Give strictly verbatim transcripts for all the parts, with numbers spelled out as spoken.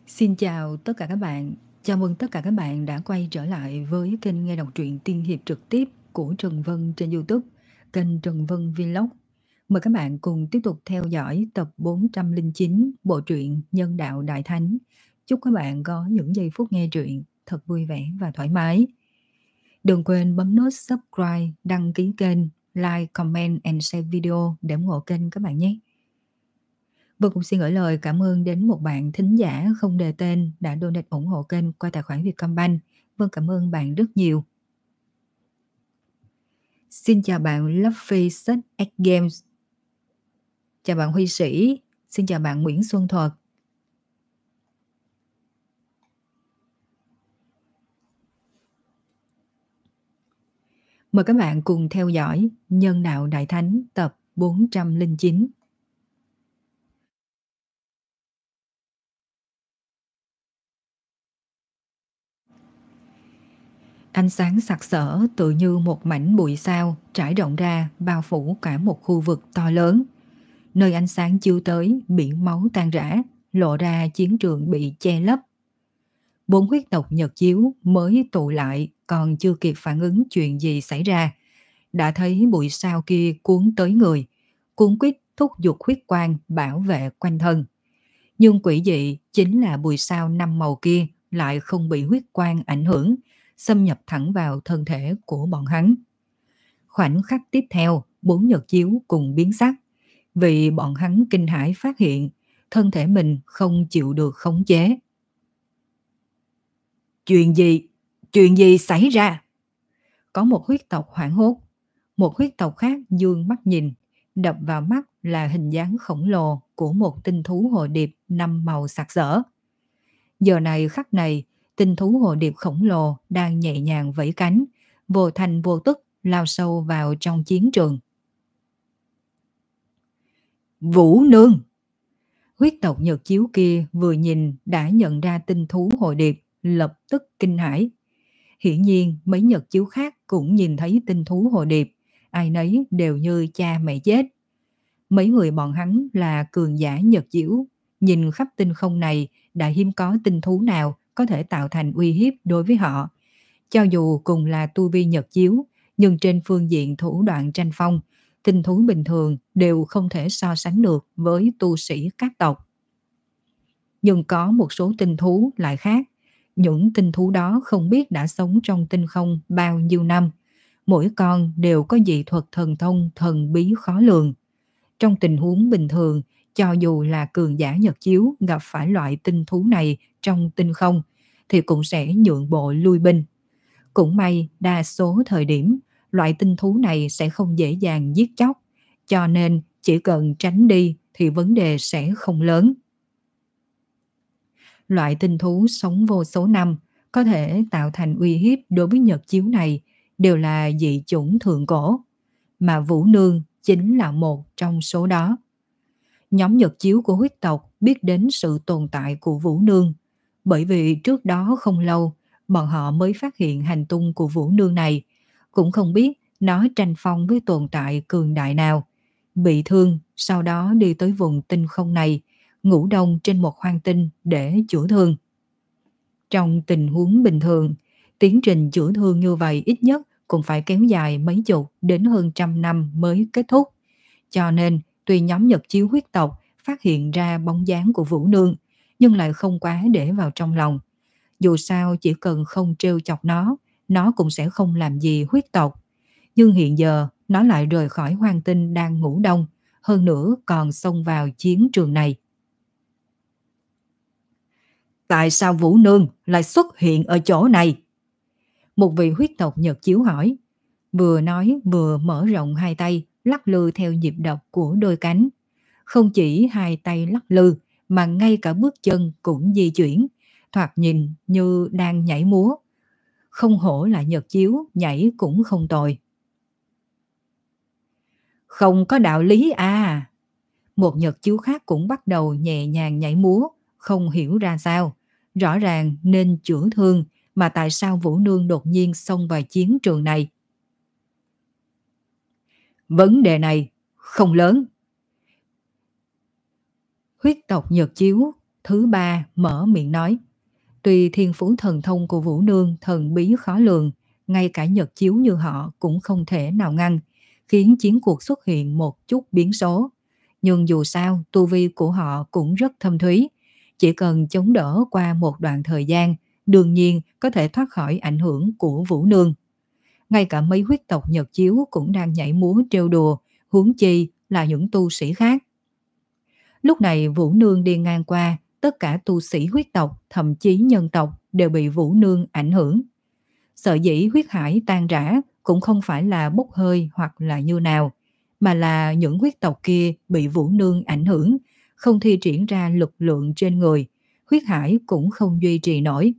Xin chào tất cả các bạn. Chào mừng tất cả các bạn đã quay trở lại với kênh nghe đọc truyện tiên hiệp trực tiếp của Trần Vân trên YouTube, kênh Trần Vân Vlog. Mời các bạn cùng tiếp tục theo dõi tập bốn trăm lẻ chín bộ truyện Nhân đạo Đại Thánh. Chúc các bạn có những giây phút nghe truyện thật vui vẻ và thoải mái. Đừng quên bấm nút subscribe, đăng ký kênh, like, comment and share video để ủng hộ kênh các bạn nhé. Vân cũng xin gửi lời cảm ơn đến một bạn thính giả không đề tên đã donate ủng hộ kênh qua tài khoản Vietcombank. Vân cảm ơn bạn rất nhiều. Xin chào bạn Luffy Set X Games. Chào bạn Huy Sĩ. Xin chào bạn Nguyễn Xuân Thuật. Mời các bạn cùng theo dõi Nhân đạo Đại Thánh tập bốn trăm lẻ chín. Ánh sáng sặc sỡ tự như một mảnh bụi sao trải rộng ra bao phủ cả một khu vực to lớn. Nơi ánh sáng chiếu tới, biển máu tan rã, lộ ra chiến trường bị che lấp. Bốn huyết tộc Nhật Chiếu mới tụ lại còn chưa kịp phản ứng chuyện gì xảy ra. Đã thấy bụi sao kia cuốn tới người, cuốn quýt thúc giục huyết quang bảo vệ quanh thân. Nhưng quỷ dị chính là bụi sao năm màu kia lại không bị huyết quang ảnh hưởng, xâm nhập thẳng vào thân thể của bọn hắn. Khoảnh khắc tiếp theo, bốn Nhật Chiếu cùng biến sắc, vì bọn hắn kinh hãi phát hiện thân thể mình không chịu được khống chế. Chuyện gì? Chuyện gì xảy ra? Có một huyết tộc hoảng hốt. Một huyết tộc khác dương mắt nhìn, đập vào mắt là hình dáng khổng lồ của một tinh thú hồ điệp năm màu sặc sỡ. Giờ này khắc này, tinh thú hồ điệp khổng lồ đang nhẹ nhàng vẫy cánh, vô thành vô tức lao sâu vào trong chiến trường. Vũ Nương! Huyết tộc Nhật Chiếu kia vừa nhìn đã nhận ra tinh thú hồ điệp, lập tức kinh hãi. Hiển nhiên mấy Nhật Chiếu khác cũng nhìn thấy tinh thú hồ điệp, ai nấy đều như cha mẹ chết. Mấy người bọn hắn là cường giả Nhật Chiếu, nhìn khắp tinh không này đã hiếm có tinh thú nào có thể tạo thành uy hiếp đối với họ. Cho dù cùng là tu vi Nhật Chiếu, nhưng trên phương diện thủ đoạn tranh phong, tinh thú bình thường đều không thể so sánh được với tu sĩ các tộc. Nhưng có một số tinh thú lại khác. Những tinh thú đó không biết đã sống trong tinh không bao nhiêu năm. Mỗi con đều có dị thuật thần thông thần bí khó lường. Trong tình huống bình thường, cho dù là cường giả Nhật Chiếu gặp phải loại tinh thú này trong tinh không, thì cũng sẽ nhượng bộ lui binh. Cũng may đa số thời điểm, loại tinh thú này sẽ không dễ dàng giết chóc, cho nên chỉ cần tránh đi thì vấn đề sẽ không lớn. Loại tinh thú sống vô số năm, có thể tạo thành uy hiếp đối với Nhật Chiếu này đều là dị chủng thượng cổ, mà Vũ Nương chính là một trong số đó. Nhóm Nhật Chiếu của huyết tộc biết đến sự tồn tại của Vũ Nương, bởi vì trước đó không lâu, bọn họ mới phát hiện hành tung của Vũ Nương này, cũng không biết nó tranh phong với tồn tại cường đại nào. Bị thương, sau đó đi tới vùng tinh không này, ngủ đông trên một hoang tinh để chữa thương. Trong tình huống bình thường, tiến trình chữa thương như vậy ít nhất cũng phải kéo dài mấy chục đến hơn trăm năm mới kết thúc. Cho nên, tuy nhóm Nhật Chiếu huyết tộc phát hiện ra bóng dáng của Vũ Nương, nhưng lại không quá để vào trong lòng. Dù sao chỉ cần không trêu chọc nó, nó cũng sẽ không làm gì huyết tộc. Nhưng hiện giờ, nó lại rời khỏi hoang tinh đang ngủ đông, hơn nữa còn xông vào chiến trường này. Tại sao Vũ Nương lại xuất hiện ở chỗ này? Một vị huyết tộc Nhật Chiếu hỏi. Vừa nói vừa mở rộng hai tay, lắc lư theo nhịp đập của đôi cánh. Không chỉ hai tay lắc lư, mà ngay cả bước chân cũng di chuyển, thoạt nhìn như đang nhảy múa. Không hổ là Nhật Chiếu, nhảy cũng không tồi. Không có đạo lý à. Một Nhật Chiếu khác cũng bắt đầu nhẹ nhàng nhảy múa, không hiểu ra sao. Rõ ràng nên chữa thương, mà tại sao Vũ Nương đột nhiên xông vào chiến trường này? Vấn đề này không lớn. Huyết tộc Nhật Chiếu Thứ ba mở miệng nói, tuy thiên phú thần thông của Vũ Nương thần bí khó lường, ngay cả nhật chiếu như họ cũng không thể nào ngăn, khiến chiến cuộc xuất hiện một chút biến số. Nhưng dù sao, tu vi của họ cũng rất thâm thúy, chỉ cần chống đỡ qua một đoạn thời gian, đương nhiên có thể thoát khỏi ảnh hưởng của Vũ Nương. Ngay cả mấy huyết tộc nhật chiếu cũng đang nhảy múa trêu đùa, huống chi là những tu sĩ khác. Lúc này Vũ Nương đi ngang qua, tất cả tu sĩ huyết tộc, thậm chí nhân tộc đều bị Vũ Nương ảnh hưởng. Sở dĩ huyết hải tan rã cũng không phải là bốc hơi hoặc là như nào, mà là những huyết tộc kia bị Vũ Nương ảnh hưởng, không thi triển ra lực lượng trên người, huyết hải cũng không duy trì nổi.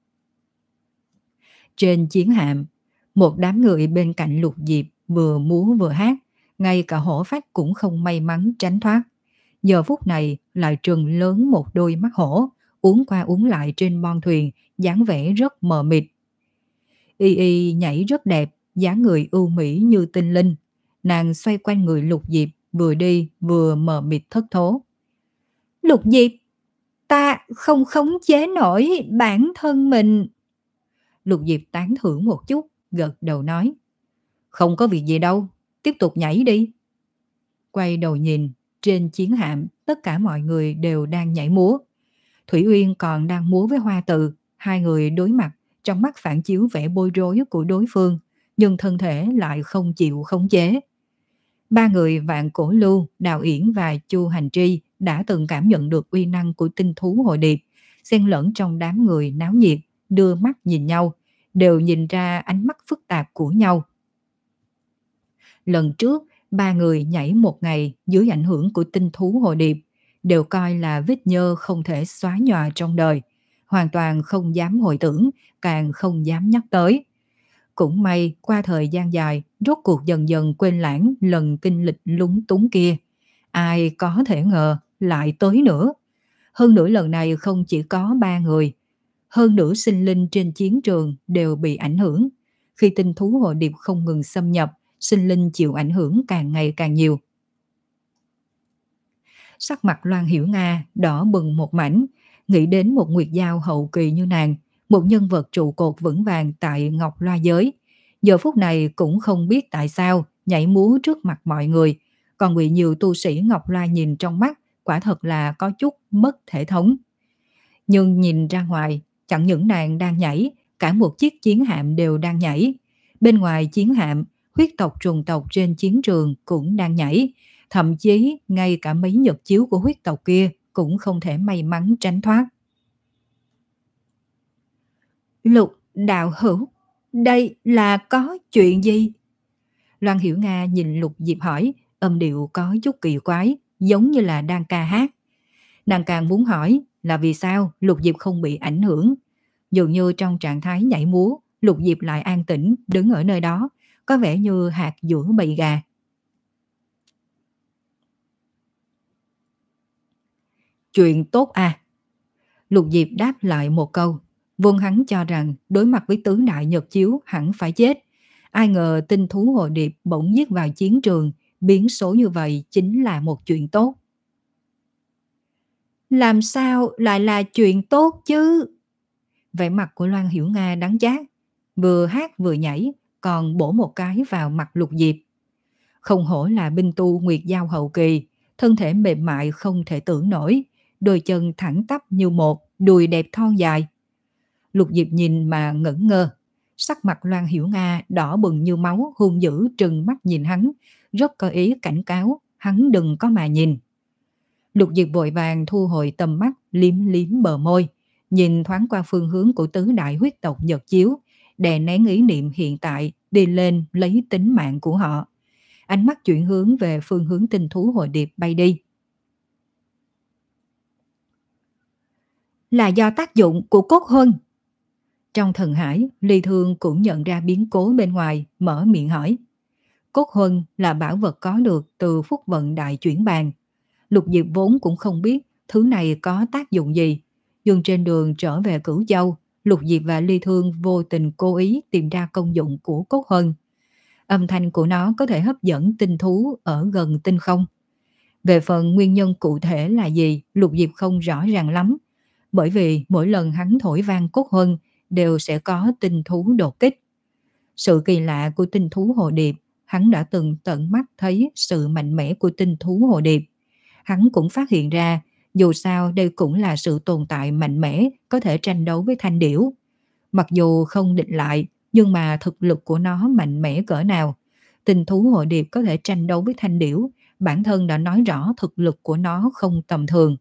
Trên chiến hạm, một đám người bên cạnh Lục Diệp vừa múa vừa hát, ngay cả hổ phách cũng không may mắn tránh thoát. Giờ phút này lại trừng lớn một đôi mắt hổ, uốn qua uốn lại trên bon thuyền, dáng vẻ rất mờ mịt. Y Y nhảy rất đẹp, dáng người ưu mỹ như tinh linh. Nàng xoay quanh người Lục Diệp, vừa đi vừa mờ mịt thất thố. Lục Diệp, ta không khống chế nổi bản thân mình. Lục Diệp tán thưởng một chút, gật đầu nói. Không có việc gì đâu, tiếp tục nhảy đi. Quay đầu nhìn, trên chiến hạm tất cả mọi người đều đang nhảy múa. Thủy Uyên còn đang múa với Hoa Từ, hai người đối mặt, trong mắt phản chiếu vẻ bối rối của đối phương, nhưng thân thể lại không chịu khống chế. Ba người Vạn Cổ Lưu, Đào Yển và Chu Hành Tri đã từng cảm nhận được uy năng của tinh thú hội điệp, xen lẫn trong đám người náo nhiệt, đưa mắt nhìn nhau, đều nhìn ra ánh mắt phức tạp của nhau. Lần trước, ba người nhảy một ngày dưới ảnh hưởng của tinh thú hội điệp, đều coi là vết nhơ không thể xóa nhòa trong đời, hoàn toàn không dám hồi tưởng, càng không dám nhắc tới. Cũng may qua thời gian dài, rốt cuộc dần dần quên lãng lần kinh lịch lúng túng kia. Ai có thể ngờ lại tới nữa. Hơn nữa lần này không chỉ có ba người, hơn nữa sinh linh trên chiến trường đều bị ảnh hưởng. Khi tinh thú hội điệp không ngừng xâm nhập, sinh linh chịu ảnh hưởng càng ngày càng nhiều. Sắc mặt Loan Hiểu Nga đỏ bừng một mảnh, nghĩ đến một nguyệt giao hậu kỳ như nàng, một nhân vật trụ cột vững vàng tại Ngọc Loa giới. Giờ phút này cũng không biết tại sao nhảy múa trước mặt mọi người, còn bị nhiều tu sĩ Ngọc Loa nhìn trong mắt, quả thật là có chút mất thể thống. Nhưng nhìn ra ngoài, chẳng những nàng đang nhảy, cả một chiếc chiến hạm đều đang nhảy. Bên ngoài chiến hạm, huyết tộc trùng tộc trên chiến trường cũng đang nhảy, thậm chí ngay cả mấy nhật chiếu của huyết tộc kia cũng không thể may mắn tránh thoát. Lục đạo hữu, đây là có chuyện gì? Loan Hiểu Nga nhìn Lục Diệp hỏi, âm điệu có chút kỳ quái, giống như là đang ca hát. Nàng càng muốn hỏi là vì sao Lục Diệp không bị ảnh hưởng. Dường như trong trạng thái nhảy múa, Lục Diệp lại an tĩnh đứng ở nơi đó, có vẻ như hạt giữa bầy gà. Chuyện tốt à? Lục Diệp đáp lại một câu, vốn hắn cho rằng đối mặt với tứ đại nhật chiếu hẳn phải chết. Ai ngờ tinh thú hội điệp bỗng giết vào chiến trường, biến số như vậy chính là một chuyện tốt. Làm sao lại là chuyện tốt chứ? Vẻ mặt của Loan Hiểu Nga đắng chát, vừa hát vừa nhảy, còn bổ một cái vào mặt Lục Diệp. Không hổ là binh tu nguyệt giao hậu kỳ, thân thể mềm mại không thể tưởng nổi, đôi chân thẳng tắp như một, đùi đẹp thon dài. Lục Diệp nhìn mà ngẩn ngơ, sắc mặt Loan Hiểu Nga đỏ bừng như máu, hung dữ trừng mắt nhìn hắn, rất có ý cảnh cáo hắn đừng có mà nhìn. Lục Diệp vội vàng thu hồi tầm mắt, liếm liếm bờ môi, nhìn thoáng qua phương hướng của tứ đại huyết tộc nhật chiếu, đè nén ý niệm hiện tại đi lên lấy tính mạng của họ. Ánh mắt chuyển hướng về phương hướng tinh thú hội điệp bay đi. Là do tác dụng của cốt huân. Trong thần hải, Ly Thương cũng nhận ra biến cố bên ngoài, mở miệng hỏi. Cốt huân là bảo vật có được từ phúc vận đại chuyển bàn. Lục Diệp vốn cũng không biết thứ này có tác dụng gì, nhưng trên đường trở về Cửu Châu, Lục Diệp và Ly Thương vô tình cố ý tìm ra công dụng của cốt huân. Âm thanh của nó có thể hấp dẫn tinh thú ở gần tinh không. Về phần nguyên nhân cụ thể là gì, Lục Diệp không rõ ràng lắm, bởi vì mỗi lần hắn thổi vang cốt huân đều sẽ có tinh thú đột kích. Sự kỳ lạ của tinh thú hồ điệp, hắn đã từng tận mắt thấy sự mạnh mẽ của tinh thú hồ điệp. Hắn cũng phát hiện ra, dù sao đây cũng là sự tồn tại mạnh mẽ có thể tranh đấu với thanh điểu. Mặc dù không địch lại, nhưng mà thực lực của nó mạnh mẽ cỡ nào. Tinh thú hồ điệp có thể tranh đấu với thanh điểu, bản thân đã nói rõ thực lực của nó không tầm thường.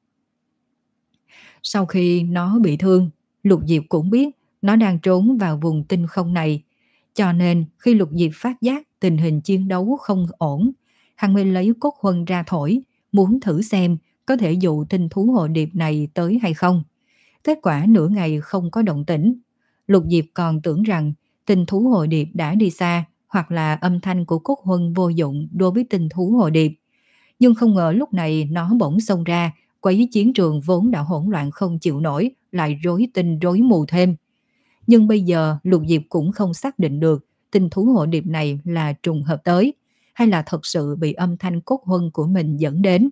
Sau khi nó bị thương, Lục Diệp cũng biết nó đang trốn vào vùng tinh không này. Cho nên khi Lục Diệp phát giác tình hình chiến đấu không ổn, hắn mới lấy cốt huân ra thổi, muốn thử xem có thể dụ tinh thú hồ điệp này tới hay không. Kết quả nửa ngày không có động tĩnh. Lục Diệp còn tưởng rằng tinh thú hồ điệp đã đi xa, hoặc là âm thanh của cốt huân vô dụng đối với tinh thú hồ điệp. Nhưng không ngờ lúc này nó bỗng xông ra, quấy chiến trường vốn đã hỗn loạn không chịu nổi, lại rối tinh rối mù thêm. Nhưng bây giờ Lục Diệp cũng không xác định được tinh thú hộ điệp này là trùng hợp tới, hay là thật sự bị âm thanh cốt huân của mình dẫn đến.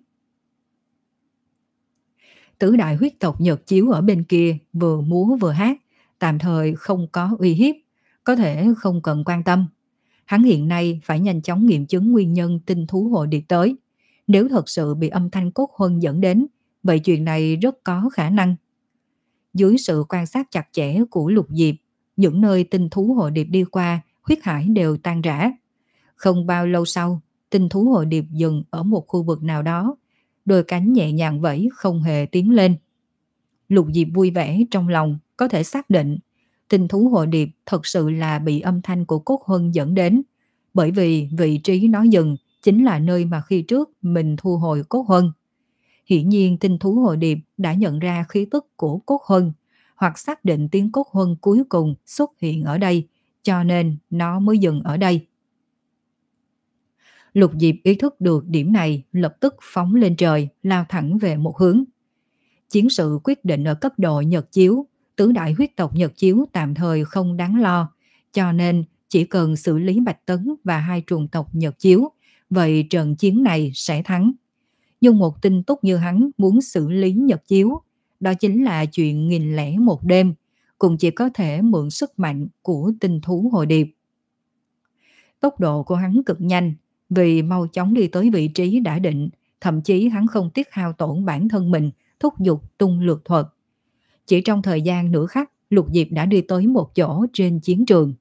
Tứ đại huyết tộc Nhật Chiếu ở bên kia vừa múa vừa hát, tạm thời không có uy hiếp, có thể không cần quan tâm. Hắn hiện nay phải nhanh chóng nghiệm chứng nguyên nhân tinh thú hộ điệp tới. Nếu thật sự bị âm thanh cốt huân dẫn đến, vậy chuyện này rất có khả năng. Dưới sự quan sát chặt chẽ của Lục Diệp, những nơi tinh thú hộ điệp đi qua, huyết hải đều tan rã. Không bao lâu sau, tinh thú hộ điệp dừng ở một khu vực nào đó, đôi cánh nhẹ nhàng vẫy không hề tiến lên. Lục Diệp vui vẻ trong lòng, có thể xác định tinh thú hộ điệp thật sự là bị âm thanh của cốt huân dẫn đến, bởi vì vị trí nó dừng chính là nơi mà khi trước mình thu hồi cốt huân. Hiển nhiên tinh thú hồ điệp đã nhận ra khí tức của cốt huân, hoặc xác định tiếng cốt huân cuối cùng xuất hiện ở đây, cho nên nó mới dừng ở đây. Lục Diệp ý thức được điểm này, lập tức phóng lên trời, lao thẳng về một hướng. Chiến sự quyết định ở cấp độ Nhật Chiếu, tứ đại huyết tộc Nhật Chiếu tạm thời không đáng lo, cho nên chỉ cần xử lý Bạch Tấn và hai trùng tộc Nhật Chiếu, vậy trận chiến này sẽ thắng. Nhưng một tinh túc như hắn muốn xử lý Nhật Chiếu, đó chính là chuyện nghìn lẻ một đêm, cũng chỉ có thể mượn sức mạnh của tinh thú hồ điệp. Tốc độ của hắn cực nhanh, vì mau chóng đi tới vị trí đã định, thậm chí hắn không tiếc hao tổn bản thân mình, thúc giục tung lược thuật. Chỉ trong thời gian nửa khắc, Lục Diệp đã đi tới một chỗ trên chiến trường.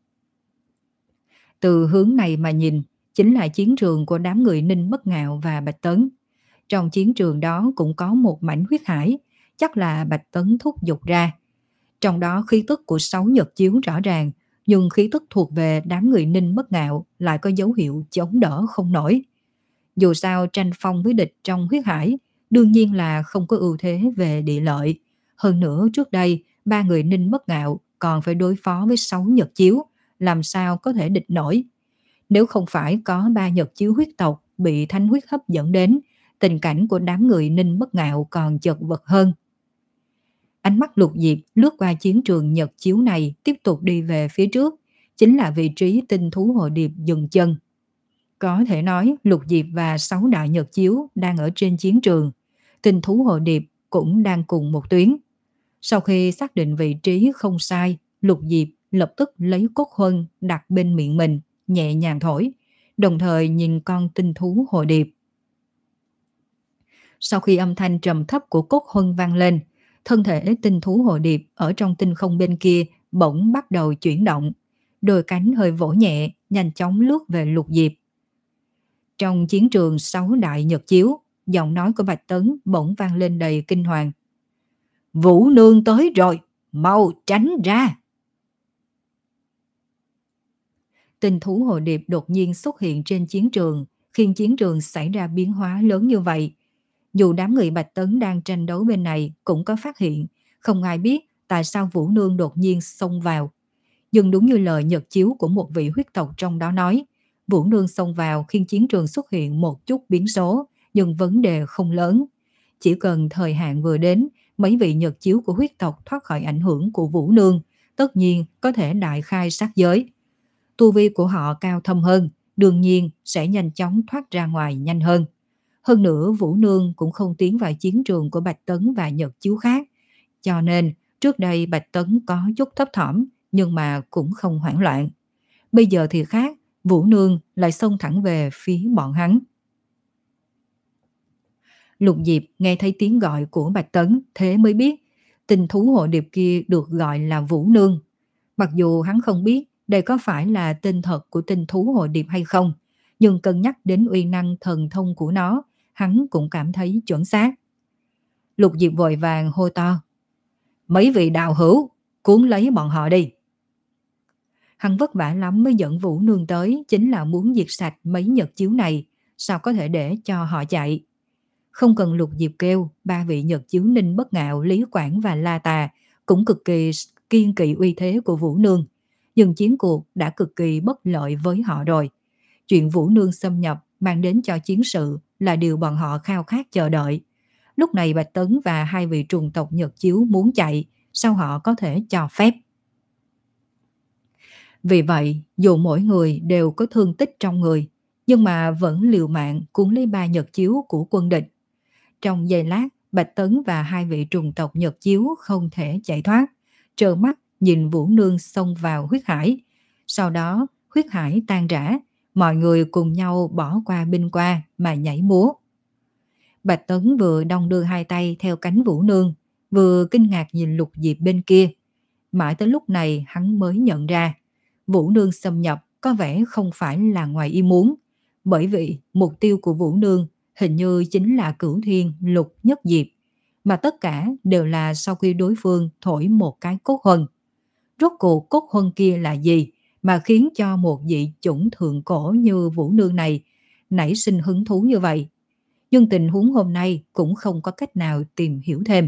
Từ hướng này mà nhìn, chính là chiến trường của đám người Ninh Bất Ngạo và Bạch Tấn. Trong chiến trường đó cũng có một mảnh huyết hải, chắc là Bạch Tấn thúc giục ra. Trong đó khí tức của sáu Nhật Chiếu rõ ràng, nhưng khí tức thuộc về đám người Ninh Bất Ngạo lại có dấu hiệu chống đỡ không nổi. Dù sao tranh phong với địch trong huyết hải, đương nhiên là không có ưu thế về địa lợi. Hơn nữa trước đây, ba người Ninh Bất Ngạo còn phải đối phó với sáu Nhật Chiếu, làm sao có thể địch nổi. Nếu không phải có ba Nhật Chiếu huyết tộc bị thánh huyết hấp dẫn đến, tình cảnh của đám người Ninh Bất Ngạo còn chật vật hơn. Ánh mắt Lục Diệp lướt qua chiến trường Nhật Chiếu này, tiếp tục đi về phía trước, chính là vị trí tinh thú hồ điệp dừng chân. Có thể nói Lục Diệp và sáu đại Nhật Chiếu đang ở trên chiến trường, tinh thú hồ điệp cũng đang cùng một tuyến. Sau khi xác định vị trí không sai, Lục Diệp lập tức lấy cốt huân đặt bên miệng mình, nhẹ nhàng thổi, đồng thời nhìn con tinh thú hồ điệp. Sau khi âm thanh trầm thấp của cốt huân vang lên, thân thể tinh thú hồ điệp ở trong tinh không bên kia bỗng bắt đầu chuyển động, đôi cánh hơi vỗ nhẹ, nhanh chóng lướt về Lục Diệp. Trong chiến trường sáu đại Nhật Chiếu, giọng nói của Bạch Tấn bỗng vang lên đầy kinh hoàng. Vũ Nương tới rồi, mau tránh ra! Tinh thú hồ điệp đột nhiên xuất hiện trên chiến trường, khiến chiến trường xảy ra biến hóa lớn như vậy. Dù đám người Bạch Tấn đang tranh đấu bên này cũng có phát hiện, không ai biết tại sao Vũ Nương đột nhiên xông vào. Nhưng đúng như lời Nhật Chiếu của một vị huyết tộc trong đó nói, Vũ Nương xông vào khiến chiến trường xuất hiện một chút biến số, nhưng vấn đề không lớn. Chỉ cần thời hạn vừa đến, mấy vị Nhật Chiếu của huyết tộc thoát khỏi ảnh hưởng của Vũ Nương, tất nhiên có thể đại khai sát giới. Tu vi của họ cao thâm hơn, đương nhiên sẽ nhanh chóng thoát ra ngoài nhanh hơn. Hơn nữa Vũ Nương cũng không tiến vào chiến trường của Bạch Tấn và Nhật Chiếu khác, cho nên trước đây Bạch Tấn có chút thấp thỏm nhưng mà cũng không hoảng loạn. Bây giờ thì khác, Vũ Nương lại xông thẳng về phía bọn hắn. Lục Diệp nghe thấy tiếng gọi của Bạch Tấn, thế mới biết tinh thú hội điệp kia được gọi là Vũ Nương. Mặc dù hắn không biết đây có phải là tên thật của tinh thú hội điệp hay không, nhưng cân nhắc đến uy năng thần thông của nó, hắn cũng cảm thấy chuẩn xác. Lục Diệp vội vàng hô to: mấy vị đạo hữu, cuốn lấy bọn họ đi. Hắn vất vả lắm mới dẫn Vũ Nương tới, chính là muốn diệt sạch mấy Nhật Chiếu này, sao có thể để cho họ chạy. Không cần Lục Diệp kêu, ba vị Nhật Chiếu Ninh Bất Ngạo, Lý Quảng và La Tà cũng cực kỳ kiên kỵ uy thế của Vũ Nương. Nhưng chiến cuộc đã cực kỳ bất lợi với họ rồi. Chuyện Vũ Nương xâm nhập mang đến cho chiến sự là điều bọn họ khao khát chờ đợi. Lúc này Bạch Tấn và hai vị trùng tộc Nhật Chiếu muốn chạy, sao họ có thể cho phép? Vì vậy, dù mỗi người đều có thương tích trong người, nhưng mà vẫn liều mạng cuốn lấy ba Nhật Chiếu của quân địch. Trong giây lát, Bạch Tấn và hai vị trùng tộc Nhật Chiếu không thể chạy thoát, trơ mắt nhìn Vũ Nương xông vào huyết hải. Sau đó, huyết hải tan rã, mọi người cùng nhau bỏ qua binh qua mà nhảy múa. Bạch Tấn vừa đong đưa hai tay theo cánh Vũ Nương, vừa kinh ngạc nhìn Lục Diệp bên kia. Mãi tới lúc này hắn mới nhận ra, Vũ Nương xâm nhập có vẻ không phải là ngoài ý muốn, bởi vì mục tiêu của Vũ Nương hình như chính là Cửu Thiên Lục Nhất Diệp, mà tất cả đều là sau khi đối phương thổi một cái cốt huân. Rốt cuộc cốt huân kia là gì mà khiến cho một vị chủng thượng cổ như Vũ Nương này nảy sinh hứng thú như vậy? Nhưng tình huống hôm nay cũng không có cách nào tìm hiểu thêm.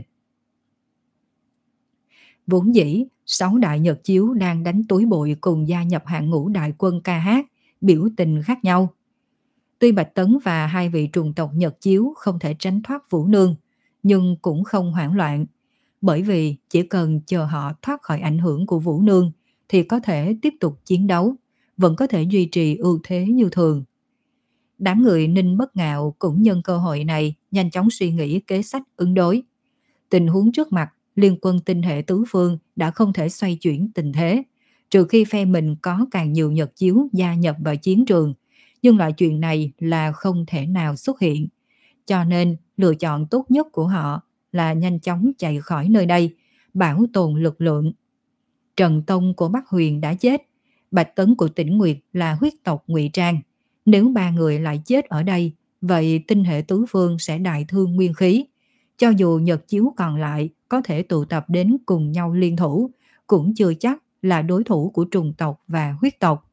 Vốn dĩ, sáu đại Nhật Chiếu đang đánh túi bụi cùng gia nhập hạng ngũ đại quân ca hát, biểu tình khác nhau. Tuy Bạch Tấn và hai vị trùng tộc Nhật Chiếu không thể tránh thoát Vũ Nương, nhưng cũng không hoảng loạn, bởi vì chỉ cần chờ họ thoát khỏi ảnh hưởng của Vũ Nương thì có thể tiếp tục chiến đấu, vẫn có thể duy trì ưu thế như thường. Đám người Ninh Bất Ngạo cũng nhân cơ hội này nhanh chóng suy nghĩ kế sách ứng đối. Tình huống trước mặt, liên quân tinh hệ tứ phương đã không thể xoay chuyển tình thế, trừ khi phe mình có càng nhiều Nhật Chiếu gia nhập vào chiến trường, nhưng loại chuyện này là không thể nào xuất hiện. Cho nên lựa chọn tốt nhất của họ là nhanh chóng chạy khỏi nơi đây, bảo tồn lực lượng. Trần Tông của Bắc Huyền đã chết, Bạch Tấn của Tĩnh Nguyệt là huyết tộc ngụy trang. Nếu ba người lại chết ở đây, vậy tinh hệ tứ phương sẽ đại thương nguyên khí. Cho dù Nhật Chiếu còn lại có thể tụ tập đến cùng nhau liên thủ, cũng chưa chắc là đối thủ của trùng tộc và huyết tộc.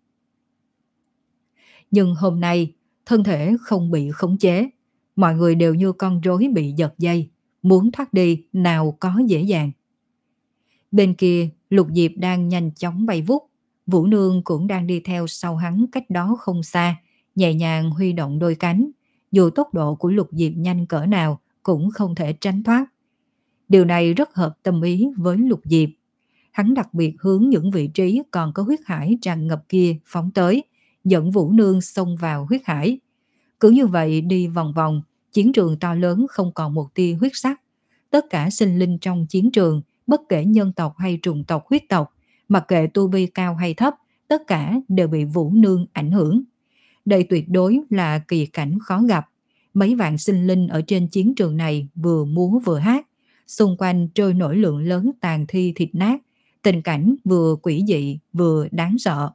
Nhưng hôm nay, thân thể không bị khống chế, mọi người đều như con rối bị giật dây, muốn thoát đi nào có dễ dàng. Bên kia, Lục Diệp đang nhanh chóng bay vút, Vũ Nương cũng đang đi theo sau hắn cách đó không xa, nhẹ nhàng huy động đôi cánh. Dù tốc độ của Lục Diệp nhanh cỡ nào cũng không thể tránh thoát. Điều này rất hợp tâm ý với Lục Diệp. Hắn đặc biệt hướng những vị trí còn có huyết hải tràn ngập kia phóng tới, dẫn Vũ Nương xông vào huyết hải. Cứ như vậy đi vòng vòng, chiến trường to lớn không còn một tia huyết sắc. Tất cả sinh linh trong chiến trường, bất kể nhân tộc hay trùng tộc huyết tộc, mặc kệ tu vi cao hay thấp, tất cả đều bị Vũ Nương ảnh hưởng. Đây tuyệt đối là kỳ cảnh khó gặp. Mấy vạn sinh linh ở trên chiến trường này vừa múa vừa hát, xung quanh trôi nổi lượng lớn tàn thi thịt nát, tình cảnh vừa quỷ dị vừa đáng sợ.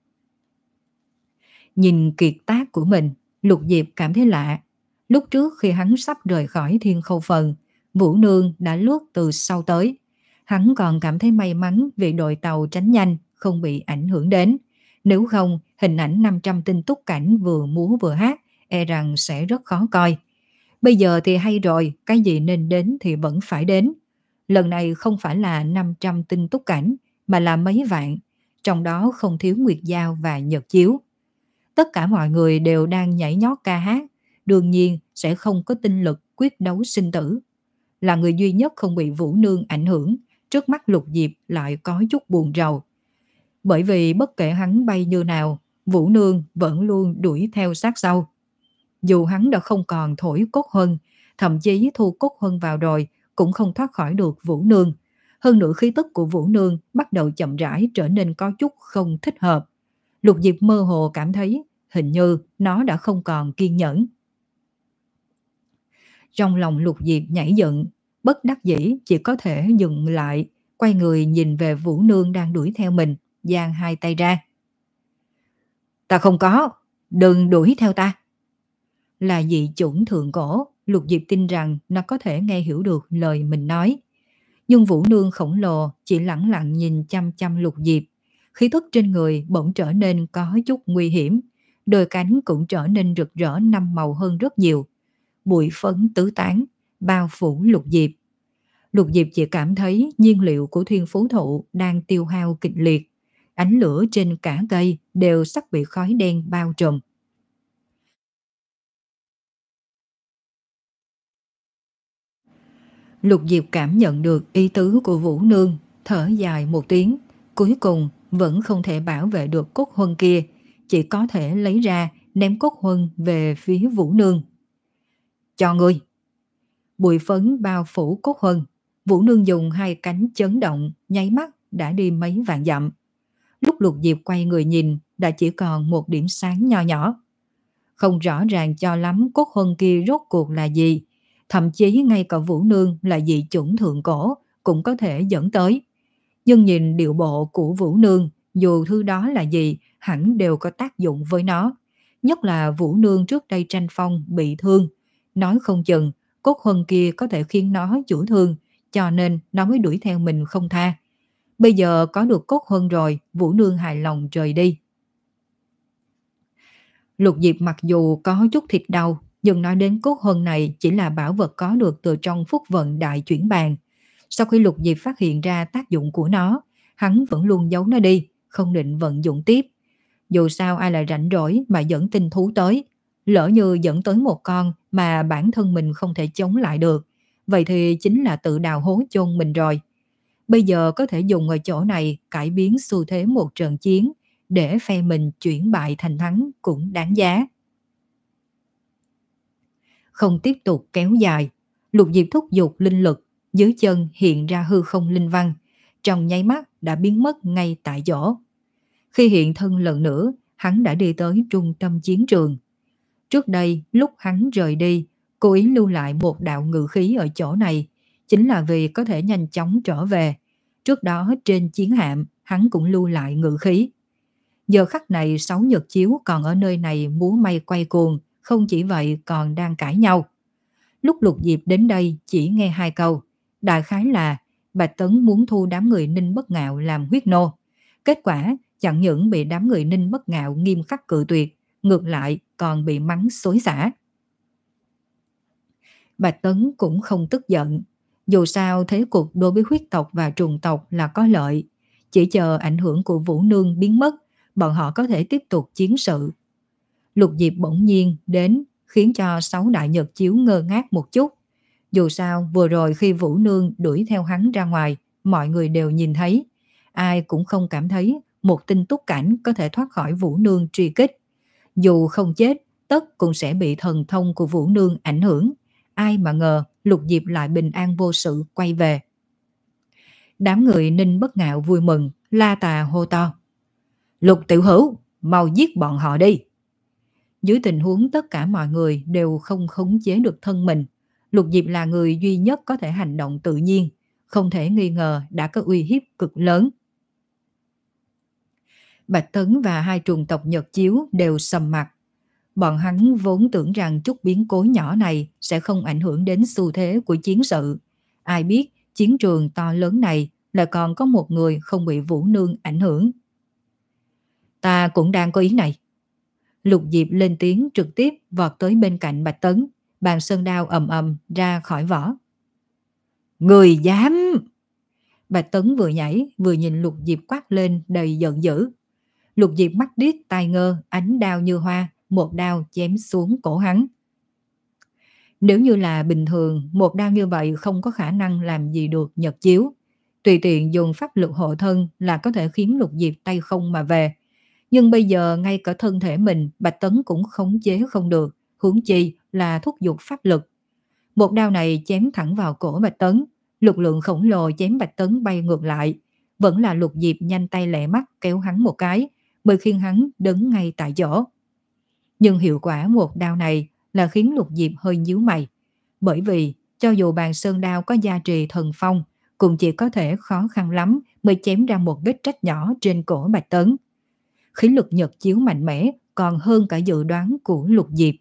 Nhìn kiệt tác của mình, Lục Diệp cảm thấy lạ. Lúc trước khi hắn sắp rời khỏi Thiên Khâu Phần, Vũ Nương đã lướt từ sau tới. Hắn còn cảm thấy may mắn vì đội tàu tránh nhanh, không bị ảnh hưởng đến. Nếu không, hình ảnh năm trăm tinh túc cảnh vừa múa vừa hát, e rằng sẽ rất khó coi. Bây giờ thì hay rồi, cái gì nên đến thì vẫn phải đến. Lần này không phải là năm trăm tinh túc cảnh, mà là mấy vạn, trong đó không thiếu Nguyệt Giao và Nhật Chiếu. Tất cả mọi người đều đang nhảy nhót ca hát, đương nhiên sẽ không có tinh lực quyết đấu sinh tử. Là người duy nhất không bị Vũ Nương ảnh hưởng, trước mắt Lục Diệp lại có chút buồn rầu. Bởi vì bất kể hắn bay như nào, Vũ Nương vẫn luôn đuổi theo sát sau. Dù hắn đã không còn thổi cốt huân, thậm chí thu cốt huân vào rồi, cũng không thoát khỏi được Vũ Nương. Hơn nữa khí tức của Vũ Nương bắt đầu chậm rãi trở nên có chút không thích hợp. Lục Diệp mơ hồ cảm thấy hình như nó đã không còn kiên nhẫn. Trong lòng Lục Diệp nhảy dựng, bất đắc dĩ chỉ có thể dừng lại, quay người nhìn về Vũ Nương đang đuổi theo mình, giang hai tay ra. Ta không có, đừng đuổi theo ta. Là dị chủng thượng cổ, Lục Diệp tin rằng nó có thể nghe hiểu được lời mình nói. Nhưng Vũ Nương khổng lồ chỉ lẳng lặng nhìn chăm chăm Lục Diệp. Khí thức trên người bỗng trở nên có chút nguy hiểm, đôi cánh cũng trở nên rực rỡ năm màu hơn rất nhiều. Bụi phấn tứ tán, bao phủ Lục Diệp. Lục Diệp chỉ cảm thấy nhiên liệu của thiên phú thụ đang tiêu hao kịch liệt. Ánh lửa trên cả cây đều sắp bị khói đen bao trùm. Lục Diệp cảm nhận được ý tứ của Vũ Nương, thở dài một tiếng, cuối cùng vẫn không thể bảo vệ được cốt huân kia, chỉ có thể lấy ra ném cốt huân về phía Vũ Nương. Cho ngươi! Bụi phấn bao phủ cốt huân, Vũ Nương dùng hai cánh chấn động, nháy mắt đã đi mấy vạn dặm. Lúc Lục Diệp quay người nhìn, đã chỉ còn một điểm sáng nho nhỏ. Không rõ ràng cho lắm cốt huân kia rốt cuộc là gì, thậm chí ngay cả Vũ Nương là dị chủng thượng cổ cũng có thể dẫn tới. Nhưng nhìn điệu bộ của Vũ Nương, dù thứ đó là gì, hẳn đều có tác dụng với nó. Nhất là Vũ Nương trước đây tranh phong bị thương, nói không chừng cốt huân kia có thể khiến nó chủ thương, cho nên nó mới đuổi theo mình không tha. Bây giờ có được cốt huân rồi, Vũ Nương hài lòng rời đi. Lục Diệp mặc dù có chút thịt đau, nhưng nói đến cốt huân này chỉ là bảo vật có được từ trong phúc vận đại chuyển bàn. Sau khi Lục Diệp phát hiện ra tác dụng của nó, hắn vẫn luôn giấu nó đi, không định vận dụng tiếp. Dù sao ai lại rảnh rỗi mà dẫn tinh thú tới, lỡ như dẫn tới một con mà bản thân mình không thể chống lại được, vậy thì chính là tự đào hố chôn mình rồi. Bây giờ có thể dùng ở chỗ này cải biến xu thế một trận chiến, để phe mình chuyển bại thành thắng cũng đáng giá. Không tiếp tục kéo dài, Lục Diệp thúc giục linh lực, dưới chân hiện ra hư không linh văn, trong nháy mắt đã biến mất ngay tại chỗ. Khi hiện thân lần nữa, hắn đã đi tới trung tâm chiến trường. Trước đây, lúc hắn rời đi, cố ý lưu lại một đạo ngự khí ở chỗ này, chính là vì có thể nhanh chóng trở về. Trước đó trên chiến hạm, hắn cũng lưu lại ngự khí. Giờ khắc này sáu nhật chiếu còn ở nơi này múa may quay cuồng, không chỉ vậy còn đang cãi nhau. Lúc Lục Diệp đến đây chỉ nghe hai câu, đại khái là Bạch Tấn muốn thu đám người Ninh Bất Ngạo làm huyết nô. Kết quả chẳng những bị đám người Ninh Bất Ngạo nghiêm khắc cự tuyệt, ngược lại còn bị mắng xối xả. Bạch Tấn cũng không tức giận, dù sao thế cục đối với huyết tộc và trùng tộc là có lợi, chỉ chờ ảnh hưởng của Vũ Nương biến mất, bọn họ có thể tiếp tục chiến sự. Lục Diệp bỗng nhiên đến khiến cho sáu đại nhật chiếu ngơ ngác một chút. Dù sao vừa rồi khi Vũ Nương đuổi theo hắn ra ngoài, mọi người đều nhìn thấy, ai cũng không cảm thấy một tinh túc cảnh có thể thoát khỏi Vũ Nương truy kích. Dù không chết, tất cũng sẽ bị thần thông của Vũ Nương ảnh hưởng. Ai mà ngờ Lục Diệp lại bình an vô sự quay về. Đám người Ninh Bất Ngạo vui mừng, la tà hô to. Lục tiểu hữu, mau giết bọn họ đi. Dưới tình huống tất cả mọi người đều không khống chế được thân mình, Lục Diệp là người duy nhất có thể hành động tự nhiên, không thể nghi ngờ đã có uy hiếp cực lớn. Bạch Tấn và hai trùng tộc Nhật Chiếu đều sầm mặt. Bọn hắn vốn tưởng rằng chút biến cố nhỏ này sẽ không ảnh hưởng đến xu thế của chiến sự. Ai biết chiến trường to lớn này lại còn có một người không bị Vũ Nương ảnh hưởng. Ta cũng đang có ý này. Lục Diệp lên tiếng trực tiếp vọt tới bên cạnh Bạch Tấn, bàn sơn đao ầm ầm ra khỏi vỏ. Người dám! Bạch Tấn vừa nhảy vừa nhìn Lục Diệp quát lên đầy giận dữ. Lục Diệp mắt điếc tai ngơ, ánh đao như hoa, một đao chém xuống cổ hắn. Nếu như là bình thường, một đao như vậy không có khả năng làm gì được Nhật Chiếu. Tùy tiện dùng pháp lực hộ thân là có thể khiến Lục Diệp tay không mà về. Nhưng bây giờ ngay cả thân thể mình Bạch Tấn cũng khống chế không được, huống chi là thúc giục pháp lực. Một đao này chém thẳng vào cổ Bạch Tấn, lực lượng khổng lồ chém Bạch Tấn bay ngược lại. Vẫn là Lục Diệp nhanh tay lẹ mắt kéo hắn một cái, mới khiến hắn đứng ngay tại chỗ. Nhưng hiệu quả một đao này là khiến Lục Diệp hơi nhíu mày, bởi vì cho dù bàn sơn đao có gia trì thần phong, cũng chỉ có thể khó khăn lắm mới chém ra một vết rách nhỏ trên cổ Bạch Tấn. Khí lực nhật chiếu mạnh mẽ còn hơn cả dự đoán của Lục Diệp.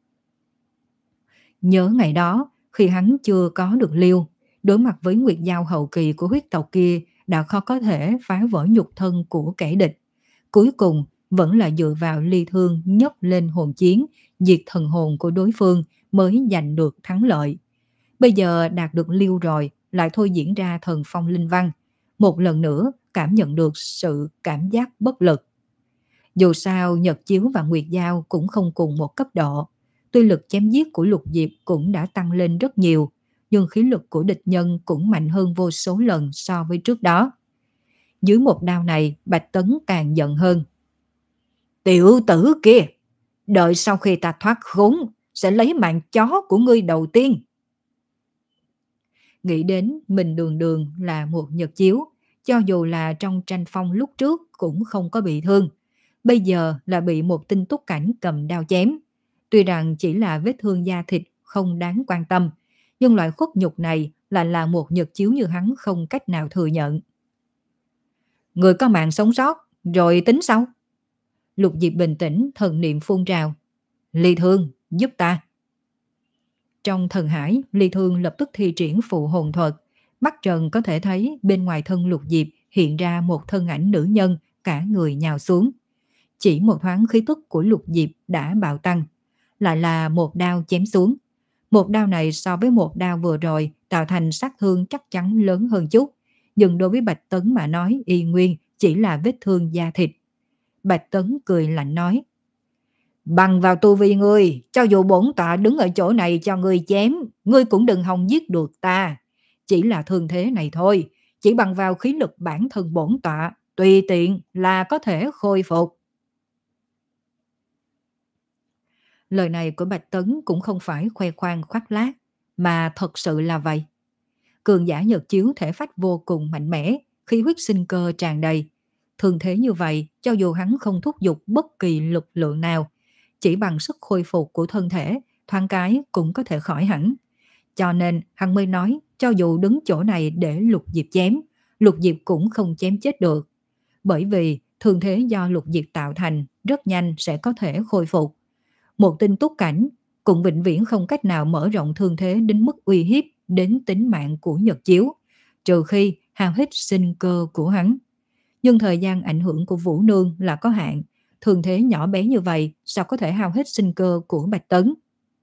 Nhớ ngày đó, khi hắn chưa có được liêu, đối mặt với nguyệt giao hậu kỳ của huyết tộc kia đã khó có thể phá vỡ nhục thân của kẻ địch. Cuối cùng vẫn là dựa vào ly thương nhấc lên hồn chiến, diệt thần hồn của đối phương mới giành được thắng lợi. Bây giờ đạt được liêu rồi, lại thôi diễn ra thần phong linh văn. Một lần nữa cảm nhận được sự cảm giác bất lực. Dù sao Nhật Chiếu và Nguyệt Giao cũng không cùng một cấp độ. Tuy lực chém giết của Lục Diệp cũng đã tăng lên rất nhiều, nhưng khí lực của địch nhân cũng mạnh hơn vô số lần so với trước đó. Dưới một đao này, Bạch Tấn càng giận hơn. Tiểu tử kia, đợi sau khi ta thoát khốn, sẽ lấy mạng chó của ngươi đầu tiên. Nghĩ đến mình đường đường là một Nhật Chiếu, cho dù là trong tranh phong lúc trước cũng không có bị thương. Bây giờ là bị một tinh túc cảnh cầm đao chém. Tuy rằng chỉ là vết thương da thịt không đáng quan tâm, nhưng loại khuất nhục này là là một Nhật Chiếu như hắn không cách nào thừa nhận. Người có mạng sống sót, rồi tính sau. Lục Diệp bình tĩnh, thần niệm phun trào. Ly Thương, giúp ta. Trong thần hải, Ly Thương lập tức thi triển phụ hồn thuật. Mắt trần có thể thấy bên ngoài thân Lục Diệp hiện ra một thân ảnh nữ nhân, cả người nhào xuống. Chỉ một thoáng khí tức của Lục Diệp đã bạo tăng. Lại là một đao chém xuống. Một đao này so với một đao vừa rồi tạo thành sát thương chắc chắn lớn hơn chút. Nhưng đối với Bạch Tấn mà nói y nguyên chỉ là vết thương da thịt. Bạch Tấn cười lạnh nói. Bằng vào tu vi ngươi, cho dù bổn tọa đứng ở chỗ này cho ngươi chém, ngươi cũng đừng hòng giết được ta. Chỉ là thương thế này thôi, chỉ bằng vào khí lực bản thân bổn tọa, tùy tiện là có thể khôi phục. Lời này của Bạch Tấn cũng không phải khoe khoang khoác lác, mà thật sự là vậy. Cường giả Nhật Chiếu thể phách vô cùng mạnh mẽ, khí huyết sinh cơ tràn đầy. Thường thế như vậy, cho dù hắn không thúc giục bất kỳ lực lượng nào, chỉ bằng sức khôi phục của thân thể, thoáng cái cũng có thể khỏi hẳn. Cho nên hắn mới nói, cho dù đứng chỗ này để Lục Diệp chém, Lục Diệp cũng không chém chết được. Bởi vì thương thế do Lục Diệp tạo thành rất nhanh sẽ có thể khôi phục. Một tinh túc cảnh cũng vĩnh viễn không cách nào mở rộng thương thế đến mức uy hiếp đến tính mạng của Nhật Chiếu, trừ khi hao hết sinh cơ của hắn. Nhưng thời gian ảnh hưởng của Vũ Nương là có hạn, thương thế nhỏ bé như vậy sao có thể hao hết sinh cơ của Bạch Tấn.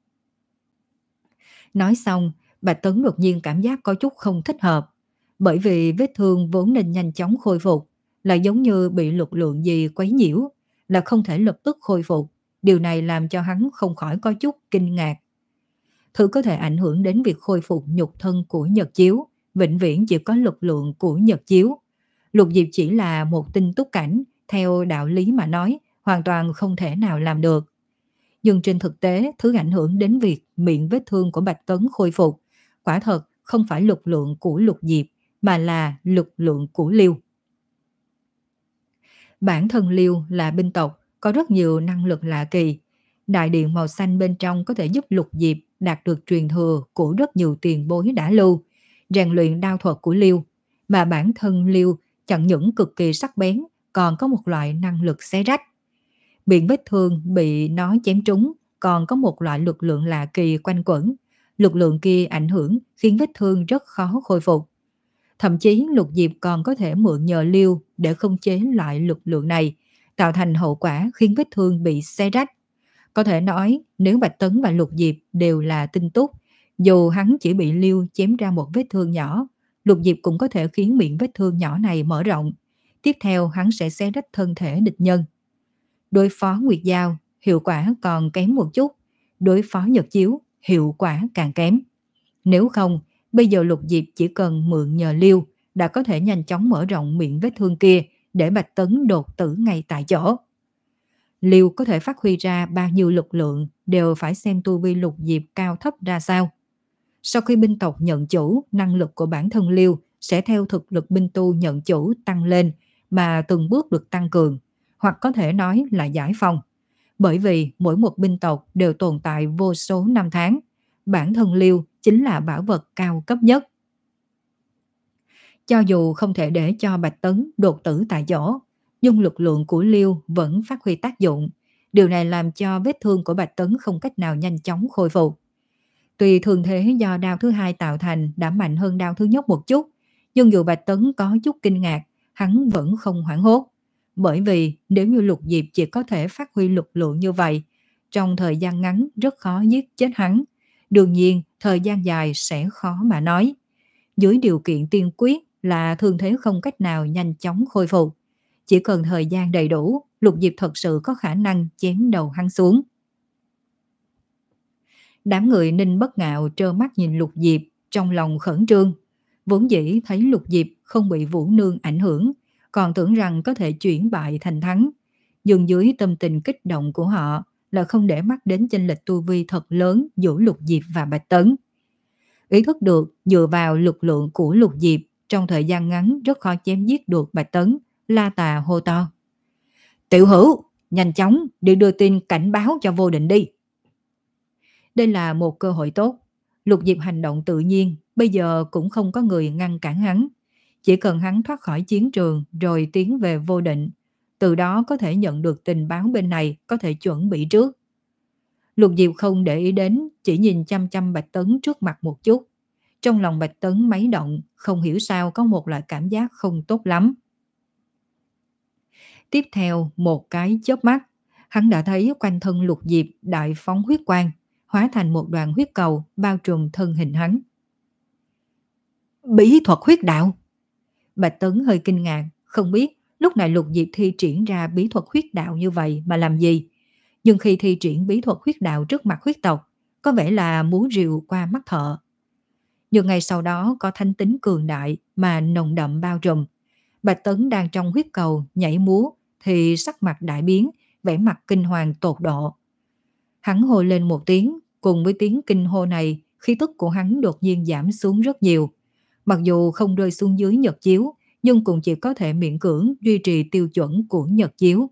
Nói xong, Bạch Tấn đột nhiên cảm giác có chút không thích hợp, bởi vì vết thương vốn nên nhanh chóng khôi phục, là giống như bị lực lượng gì quấy nhiễu, là không thể lập tức khôi phục. Điều này làm cho hắn không khỏi có chút kinh ngạc. Thứ có thể ảnh hưởng đến việc khôi phục nhục thân của Nhật Chiếu, vĩnh viễn chỉ có lực lượng của Nhật Chiếu. Lục Diệp chỉ là một tinh túc cảnh, theo đạo lý mà nói, hoàn toàn không thể nào làm được. Nhưng trên thực tế, thứ ảnh hưởng đến việc miệng vết thương của Bạch Tấn khôi phục, quả thật không phải lực lượng của Lục Diệp, mà là lực lượng của Liêu. Bản thân Liêu là binh tộc, có rất nhiều năng lực lạ kỳ. Đại điện màu xanh bên trong có thể giúp Lục Diệp đạt được truyền thừa của rất nhiều tiền bối đã lưu, rèn luyện đao thuật của Liêu, mà bản thân Liêu chẳng những cực kỳ sắc bén, còn có một loại năng lực xé rách. Miệng vết thương bị nó chém trúng, còn có một loại lực lượng lạ kỳ quanh quẩn. Lực lượng kia ảnh hưởng khiến vết thương rất khó khôi phục. Thậm chí Lục Diệp còn có thể mượn nhờ Liêu để khống chế lại lực lượng này, tạo thành hậu quả khiến vết thương bị xé rách. Có thể nói, nếu Bạch Tấn và Lục Diệp đều là tinh túc, dù hắn chỉ bị Liêu chém ra một vết thương nhỏ, Lục Diệp cũng có thể khiến miệng vết thương nhỏ này mở rộng. Tiếp theo hắn sẽ xé rách thân thể địch nhân. Đối phó Nguyệt Giao, hiệu quả còn kém một chút. Đối phó Nhật Chiếu, hiệu quả càng kém. Nếu không, bây giờ Lục Diệp chỉ cần mượn nhờ Liêu đã có thể nhanh chóng mở rộng miệng vết thương kia để Bạch Tấn đột tử ngay tại chỗ. Liêu có thể phát huy ra bao nhiêu lực lượng đều phải xem tu vi Lục Diệp cao thấp ra sao. Sau khi binh tộc nhận chủ, năng lực của bản thân Liêu sẽ theo thực lực binh tu nhận chủ tăng lên mà từng bước được tăng cường, hoặc có thể nói là giải phong. Bởi vì mỗi một binh tộc đều tồn tại vô số năm tháng, bản thân Liêu chính là bảo vật cao cấp nhất. Cho dù không thể để cho Bạch Tấn đột tử tại chỗ, nhưng lực lượng của Liêu vẫn phát huy tác dụng. Điều này làm cho vết thương của Bạch Tấn không cách nào nhanh chóng khôi phục. Tuy thương thế do đao thứ hai tạo thành đã mạnh hơn đao thứ nhất một chút, nhưng dù Bạch Tấn có chút kinh ngạc, hắn vẫn không hoảng hốt. Bởi vì nếu như Lục Diệp chỉ có thể phát huy lực lượng như vậy, trong thời gian ngắn rất khó giết chết hắn. Đương nhiên, thời gian dài sẽ khó mà nói. Dưới điều kiện tiên quyết là thương thế không cách nào nhanh chóng khôi phục. Chỉ cần thời gian đầy đủ, Lục Diệp thật sự có khả năng chém đầu hắn xuống. Đám người Ninh Bất Ngạo trơ mắt nhìn Lục Diệp, trong lòng khẩn trương. Vốn dĩ thấy Lục Diệp không bị Vũ Nương ảnh hưởng, còn tưởng rằng có thể chuyển bại thành thắng. Nhưng dưới tâm tình kích động của họ là không để mắt đến chênh lệch tu vi thật lớn giữa Lục Diệp và Bạch Tấn. Ý thức được dựa vào lực lượng của Lục Diệp, trong thời gian ngắn rất khó chém giết được Bạch Tấn, la tà hô to. Tiểu Hữu, nhanh chóng đi đưa tin cảnh báo cho Vô Định đi. Đây là một cơ hội tốt. Lục Diệp hành động tự nhiên, bây giờ cũng không có người ngăn cản hắn. Chỉ cần hắn thoát khỏi chiến trường rồi tiến về Vô Định, từ đó có thể nhận được tình báo bên này, có thể chuẩn bị trước. Lục Diệp không để ý đến, chỉ nhìn chăm chăm Bạch Tấn trước mặt một chút. Trong lòng Bạch Tấn máy động, không hiểu sao có một loại cảm giác không tốt lắm. Tiếp theo một cái chớp mắt, hắn đã thấy quanh thân Lục Diệp đại phóng huyết quang, hóa thành một đoàn huyết cầu bao trùm thân hình hắn. Bí thuật huyết đạo. Bạch Tấn hơi kinh ngạc, không biết lúc này Lục Diệp thi triển ra bí thuật huyết đạo như vậy mà làm gì. Nhưng khi thi triển bí thuật huyết đạo trước mặt huyết tộc, có vẻ là múa rìu qua mắt thợ. Nhưng ngay sau đó có thanh tính cường đại mà nồng đậm bao trùm. Bạch Tấn đang trong huyết cầu nhảy múa thì sắc mặt đại biến, vẻ mặt kinh hoàng tột độ. Hắn hô lên một tiếng, cùng với tiếng kinh hô này, khí tức của hắn đột nhiên giảm xuống rất nhiều. Mặc dù không rơi xuống dưới nhật chiếu, nhưng cũng chỉ có thể miễn cưỡng duy trì tiêu chuẩn của nhật chiếu.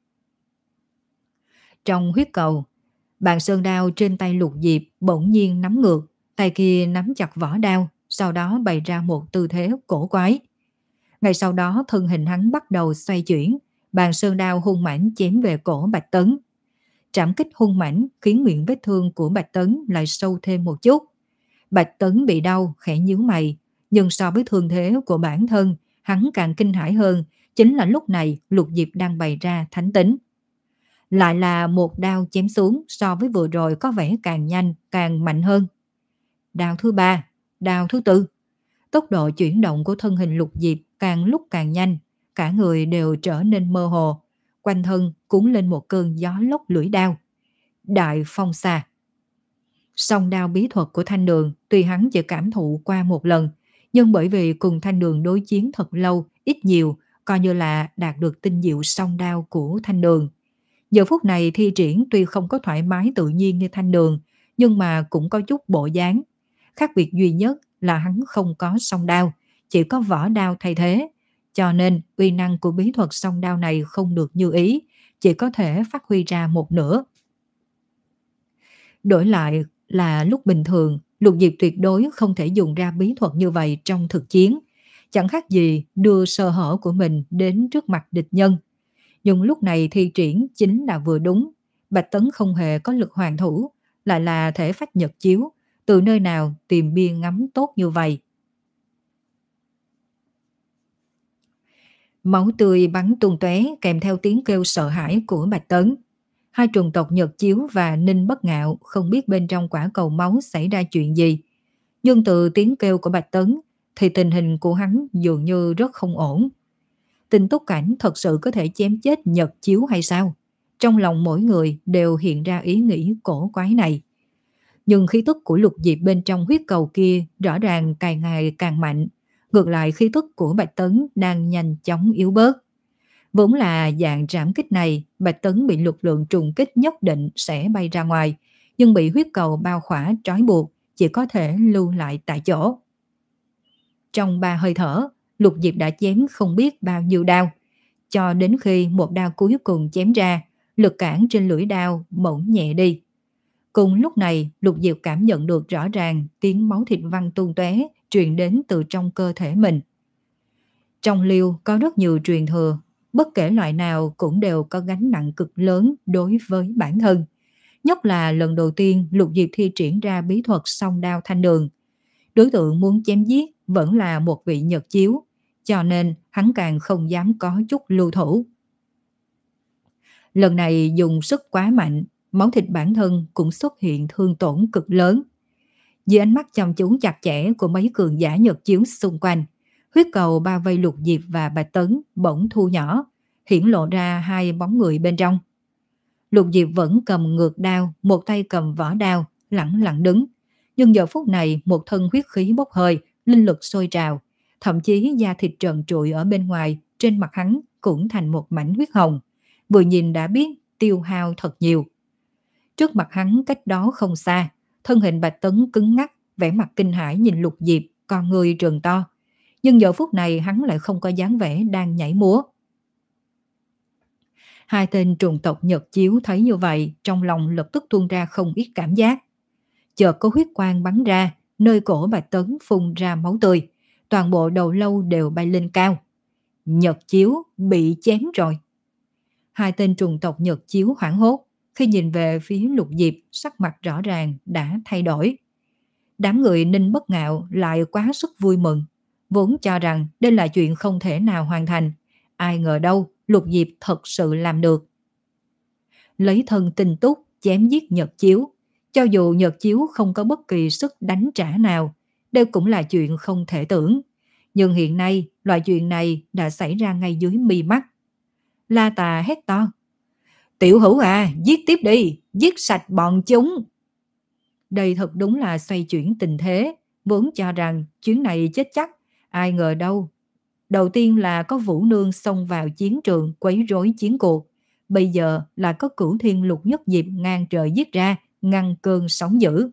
Trong huyết cầu, bàn sơn đao trên tay Lục Diệp bỗng nhiên nắm ngược, tay kia nắm chặt vỏ đao, sau đó bày ra một tư thế cổ quái. Ngay sau đó thân hình hắn bắt đầu xoay chuyển, bàn sơn đao hung mãnh chém về cổ Bạch Tấn. Trảm kích hung mãnh khiến miệng vết thương của Bạch Tấn lại sâu thêm một chút. Bạch Tấn bị đau, khẽ nhíu mày, nhưng so với thương thế của bản thân, hắn càng kinh hãi hơn, chính là lúc này Lục Diệp đang bày ra thánh tính. Lại là một đao chém xuống, so với vừa rồi có vẻ càng nhanh, càng mạnh hơn. Đao thứ ba, đao thứ tư. Tốc độ chuyển động của thân hình Lục Diệp càng lúc càng nhanh, cả người đều trở nên mơ hồ, quanh thân cuốn lên một cơn gió lốc lưỡi đao. Đại phong xà. Song đao bí thuật của Thanh Đường tuy hắn chỉ cảm thụ qua một lần, nhưng bởi vì cùng Thanh Đường đối chiến thật lâu, ít nhiều, coi như là đạt được tinh diệu song đao của Thanh Đường. Giờ phút này thi triển tuy không có thoải mái tự nhiên như Thanh Đường, nhưng mà cũng có chút bộ dáng. Khác biệt duy nhất là hắn không có song đao, chỉ có vỏ đao thay thế. Cho nên uy năng của bí thuật song đao này không được như ý, chỉ có thể phát huy ra một nửa. Đổi lại là lúc bình thường, Lục Diệp tuyệt đối không thể dùng ra bí thuật như vậy trong thực chiến. Chẳng khác gì đưa sơ hở của mình đến trước mặt địch nhân. Nhưng lúc này thi triển chính là vừa đúng. Bạch Tấn không hề có lực hoàn thủ, lại là thể phách nhật chiếu. Từ nơi nào tìm bia ngắm tốt như vậy? Máu tươi bắn tung tóe kèm theo tiếng kêu sợ hãi của Bạch Tấn. Hai trùng tộc Nhật Chiếu và Ninh Bất Ngạo không biết bên trong quả cầu máu xảy ra chuyện gì. Nhưng từ tiếng kêu của Bạch Tấn thì tình hình của hắn dường như rất không ổn. Tinh Túc Cảnh thật sự có thể chém chết Nhật Chiếu hay sao? Trong lòng mỗi người đều hiện ra ý nghĩ cổ quái này. Nhưng khí tức của Lục Diệp bên trong huyết cầu kia rõ ràng càng ngày càng mạnh. Ngược lại khí tức của Bạch Tấn đang nhanh chóng yếu bớt. Vốn là dạng trảm kích này, Bạch Tấn bị lực lượng trùng kích nhất định sẽ bay ra ngoài, nhưng bị huyết cầu bao khỏa trói buộc, chỉ có thể lưu lại tại chỗ. Trong ba hơi thở, Lục Diệp đã chém không biết bao nhiêu đao, cho đến khi một đao cuối cùng chém ra, lực cản trên lưỡi đao bỗng nhẹ đi. Cùng lúc này, Lục Diệp cảm nhận được rõ ràng tiếng máu thịt văng tung tóe truyền đến từ trong cơ thể mình. Trong Liêu có rất nhiều truyền thừa, bất kể loại nào cũng đều có gánh nặng cực lớn đối với bản thân. Nhất là lần đầu tiên Lục Diệp thi triển ra bí thuật song đao thanh đường. Đối tượng muốn chém giết vẫn là một vị Nhật Chiếu, cho nên hắn càng không dám có chút lưu thủ. Lần này dùng sức quá mạnh, máu thịt bản thân cũng xuất hiện thương tổn cực lớn. Dưới ánh mắt chăm chú chặt chẽ của mấy cường giả Nhật Chiếu xung quanh, huyết cầu bao vây Lục Diệp và Bạch Tấn bỗng thu nhỏ, hiển lộ ra hai bóng người bên trong. Lục Diệp vẫn cầm ngược đao, một tay cầm vỏ đao, lẳng lặng đứng. Nhưng giờ phút này một thân huyết khí bốc hơi, linh lực sôi trào, thậm chí da thịt trần trụi ở bên ngoài, trên mặt hắn cũng thành một mảnh huyết hồng. Vừa nhìn đã biết tiêu hao thật nhiều. Trước mặt hắn cách đó không xa, thân hình Bạch Tấn cứng ngắc, vẻ mặt kinh hãi nhìn Lục Diệp, con người trừng to. Nhưng giờ phút này hắn lại không có dáng vẻ đang nhảy múa. Hai tên trùng tộc Nhật Chiếu thấy như vậy, trong lòng lập tức tuôn ra không ít cảm giác. Chợt có huyết quang bắn ra, nơi cổ Bạch Tấn phun ra máu tươi, toàn bộ đầu lâu đều bay lên cao. Nhật Chiếu bị chém rồi. Hai tên trùng tộc Nhật Chiếu hoảng hốt, khi nhìn về phía Lục Diệp, sắc mặt rõ ràng đã thay đổi. Đám người Ninh Bất Ngạo lại quá sức vui mừng, vốn cho rằng đây là chuyện không thể nào hoàn thành. Ai ngờ đâu Lục Diệp thật sự làm được. Lấy thân tinh túc chém giết Nhật Chiếu, cho dù Nhật Chiếu không có bất kỳ sức đánh trả nào, đây cũng là chuyện không thể tưởng. Nhưng hiện nay, loại chuyện này đã xảy ra ngay dưới mi mắt. La Tà hét to: "Tiểu Hữu à, giết tiếp đi, giết sạch bọn chúng!" Đây thật đúng là xoay chuyển tình thế, vốn cho rằng chuyến này chết chắc, ai ngờ đâu. Đầu tiên là có Vũ Nương xông vào chiến trường quấy rối chiến cuộc, bây giờ là có Cửu Thiên Lục Nhất Diệp ngang trời giết ra, ngăn cơn sóng dữ.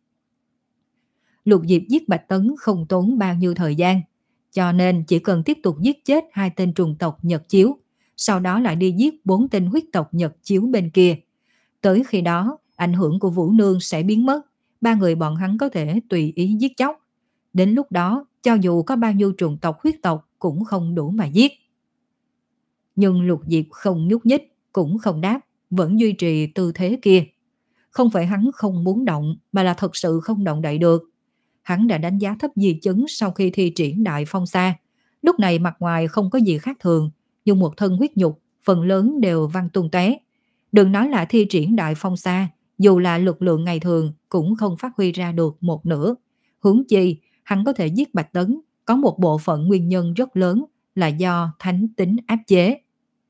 Lục Diệp giết Bạch Tấn không tốn bao nhiêu thời gian, cho nên chỉ cần tiếp tục giết chết hai tên trùng tộc Nhật Chiếu, sau đó lại đi giết bốn tên huyết tộc Nhật Chiếu bên kia. Tới khi đó, ảnh hưởng của Vũ Nương sẽ biến mất, ba người bọn hắn có thể tùy ý giết chóc. Đến lúc đó, cho dù có bao nhiêu trùng tộc huyết tộc cũng không đủ mà giết. Nhưng Lục Diệp không nhúc nhích, cũng không đáp, vẫn duy trì tư thế kia. Không phải hắn không muốn động, mà là thật sự không động đậy được. Hắn đã đánh giá thấp di chứng sau khi thi triển Đại Phong Sa. Lúc này mặt ngoài không có gì khác thường, nhưng một thân huyết nhục, phần lớn đều văng tung tóe. Đừng nói là thi triển Đại Phong Sa, dù là lực lượng ngày thường cũng không phát huy ra được một nửa. Huống chi, hắn có thể giết Bạch Tấn, có một bộ phận nguyên nhân rất lớn là do thánh tính áp chế.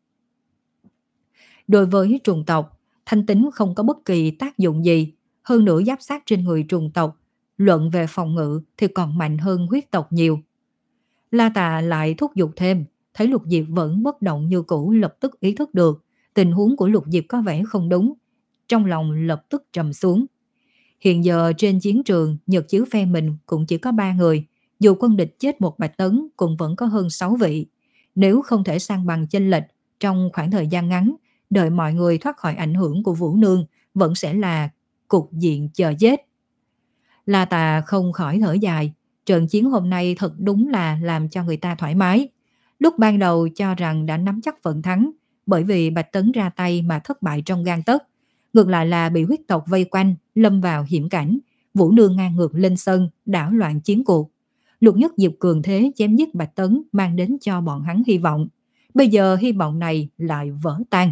Đối với trùng tộc, thánh tính không có bất kỳ tác dụng gì, hơn nữa giáp sát trên người trùng tộc, luận về phòng ngự thì còn mạnh hơn huyết tộc nhiều. La Tà lại thúc giục thêm, thấy Lục Diệp vẫn bất động như cũ, lập tức ý thức được tình huống của Lục Diệp có vẻ không đúng, trong lòng lập tức trầm xuống. Hiện giờ trên chiến trường, Nhật Chiếu phe mình cũng chỉ có ba người, dù quân địch chết một Bạch Tấn cũng vẫn có hơn sáu vị. Nếu không thể san bằng chênh lệch trong khoảng thời gian ngắn, đợi mọi người thoát khỏi ảnh hưởng của Vũ Nương vẫn sẽ là cục diện chờ chết. La Tà không khỏi thở dài, trận chiến hôm nay thật đúng là làm cho người ta thoải mái. Lúc ban đầu cho rằng đã nắm chắc phần thắng, bởi vì Bạch Tấn ra tay mà thất bại trong gang tấc. Ngược lại là bị huyết tộc vây quanh, lâm vào hiểm cảnh, Vũ Nương ngang ngược lên sân, đảo loạn chiến cuộc. Lục Nhất Diệp cường thế chém giết Bạch Tấn mang đến cho bọn hắn hy vọng. Bây giờ hy vọng này lại vỡ tan.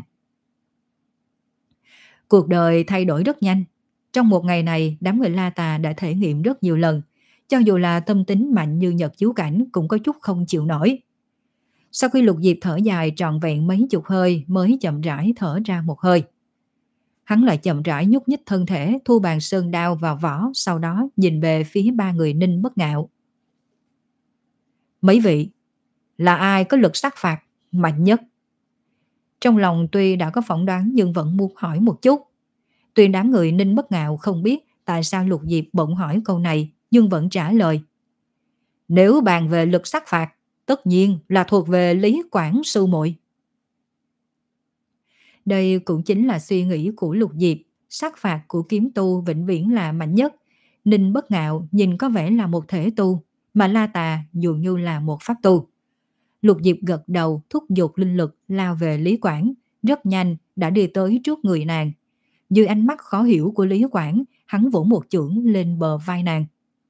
Cuộc đời thay đổi rất nhanh. Trong một ngày này, đám người La Tà đã thể nghiệm rất nhiều lần. Cho dù là tâm tính mạnh như Nhật Chiếu Cảnh cũng có chút không chịu nổi. Sau khi Lục Diệp thở dài trọn vẹn mấy chục hơi mới chậm rãi thở ra một hơi. Hắn lại chậm rãi nhúc nhích thân thể, thu bàn sơn đao vào vỏ, sau đó nhìn về phía ba người Ninh Bất Ngạo. Mấy vị, là ai có lực sát phạt mạnh nhất? Trong lòng tuy đã có phỏng đoán nhưng vẫn muốn hỏi một chút. Tuy đám người Ninh Bất Ngạo không biết tại sao Lục Diệp bỗng hỏi câu này, nhưng vẫn trả lời. Nếu bàn về lực sát phạt, tất nhiên là thuộc về Lý Quảng sư muội. Đây cũng chính là suy nghĩ của Lục Diệp, sát phạt của kiếm tu vĩnh viễn là mạnh nhất. Ninh Bất Ngạo nhìn có vẻ là một thể tu, mà La Tà dường như là một pháp tu. Lục Diệp gật đầu thúc giục linh lực lao về Lý Quảng, rất nhanh đã đi tới trước người nàng. Dưới ánh mắt khó hiểu của Lý Quảng, hắn vỗ một chưởng lên bờ vai nàng.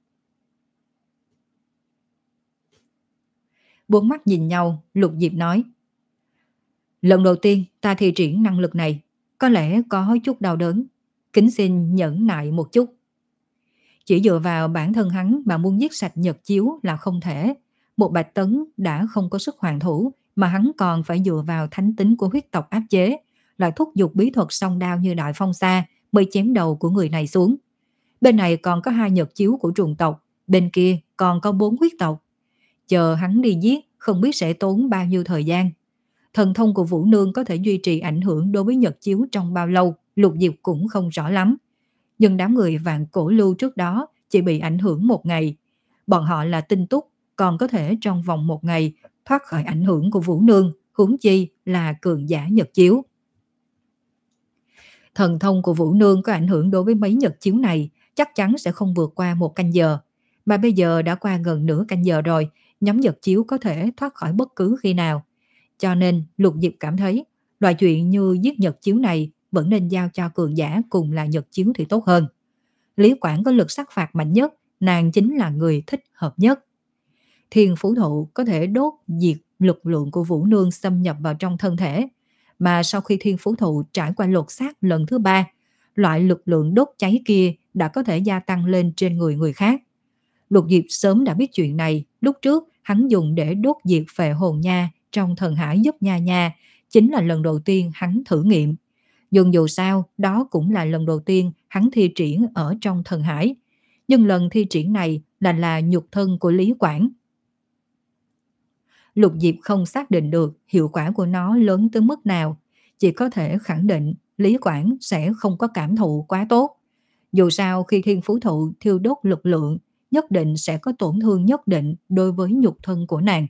Bốn mắt nhìn nhau, Lục Diệp nói. Lần đầu tiên ta thi triển năng lực này, có lẽ có chút đau đớn. Kính xin nhẫn nại một chút. Chỉ dựa vào bản thân hắn mà muốn giết sạch Nhật Chiếu là không thể. Một Bạch Tấn đã không có sức hoàn thủ, mà hắn còn phải dựa vào thánh tính của huyết tộc áp chế, lại thúc giục bí thuật song đao như Đại Phong Sa mới chém đầu của người này xuống. Bên này còn có hai Nhật Chiếu của trùng tộc, bên kia còn có bốn huyết tộc. Chờ hắn đi giết, không biết sẽ tốn bao nhiêu thời gian. Thần thông của Vũ Nương có thể duy trì ảnh hưởng đối với Nhật Chiếu trong bao lâu, Lục Diệp cũng không rõ lắm. Nhưng đám người Vạn Cổ Lưu trước đó chỉ bị ảnh hưởng một ngày. Bọn họ là tinh túc, còn có thể trong vòng một ngày thoát khỏi ảnh hưởng của Vũ Nương, huống chi là cường giả Nhật Chiếu. Thần thông của Vũ Nương có ảnh hưởng đối với mấy Nhật Chiếu này chắc chắn sẽ không vượt qua một canh giờ. Mà bây giờ đã qua gần nửa canh giờ rồi, nhóm Nhật Chiếu có thể thoát khỏi bất cứ khi nào. Cho nên Lục Diệp cảm thấy loại chuyện như giết Nhật Chiếu này vẫn nên giao cho cường giả cùng là Nhật Chiếu thì tốt hơn. Lý Quảng có lực sát phạt mạnh nhất, nàng chính là người thích hợp nhất. Thiên Phú Thụ có thể đốt diệt lực lượng của Vũ Nương xâm nhập vào trong thân thể, mà sau khi Thiên Phú Thụ trải qua lột xác lần thứ ba, loại lực lượng đốt cháy kia đã có thể gia tăng lên trên người người khác. Lục Diệp sớm đã biết chuyện này, lúc trước hắn dùng để đốt diệt phệ hồn nha trong thần hải giúp nha nha, chính là lần đầu tiên hắn thử nghiệm. Nhưng dù sao, đó cũng là lần đầu tiên hắn thi triển ở trong thần hải. Nhưng lần thi triển này là là nhục thân của Lý Quảng. Lục Diệp không xác định được hiệu quả của nó lớn tới mức nào, chỉ có thể khẳng định Lý Quảng sẽ không có cảm thụ quá tốt. Dù sao khi Thiên Phú Thụ thiêu đốt lực lượng, nhất định sẽ có tổn thương nhất định đối với nhục thân của nàng.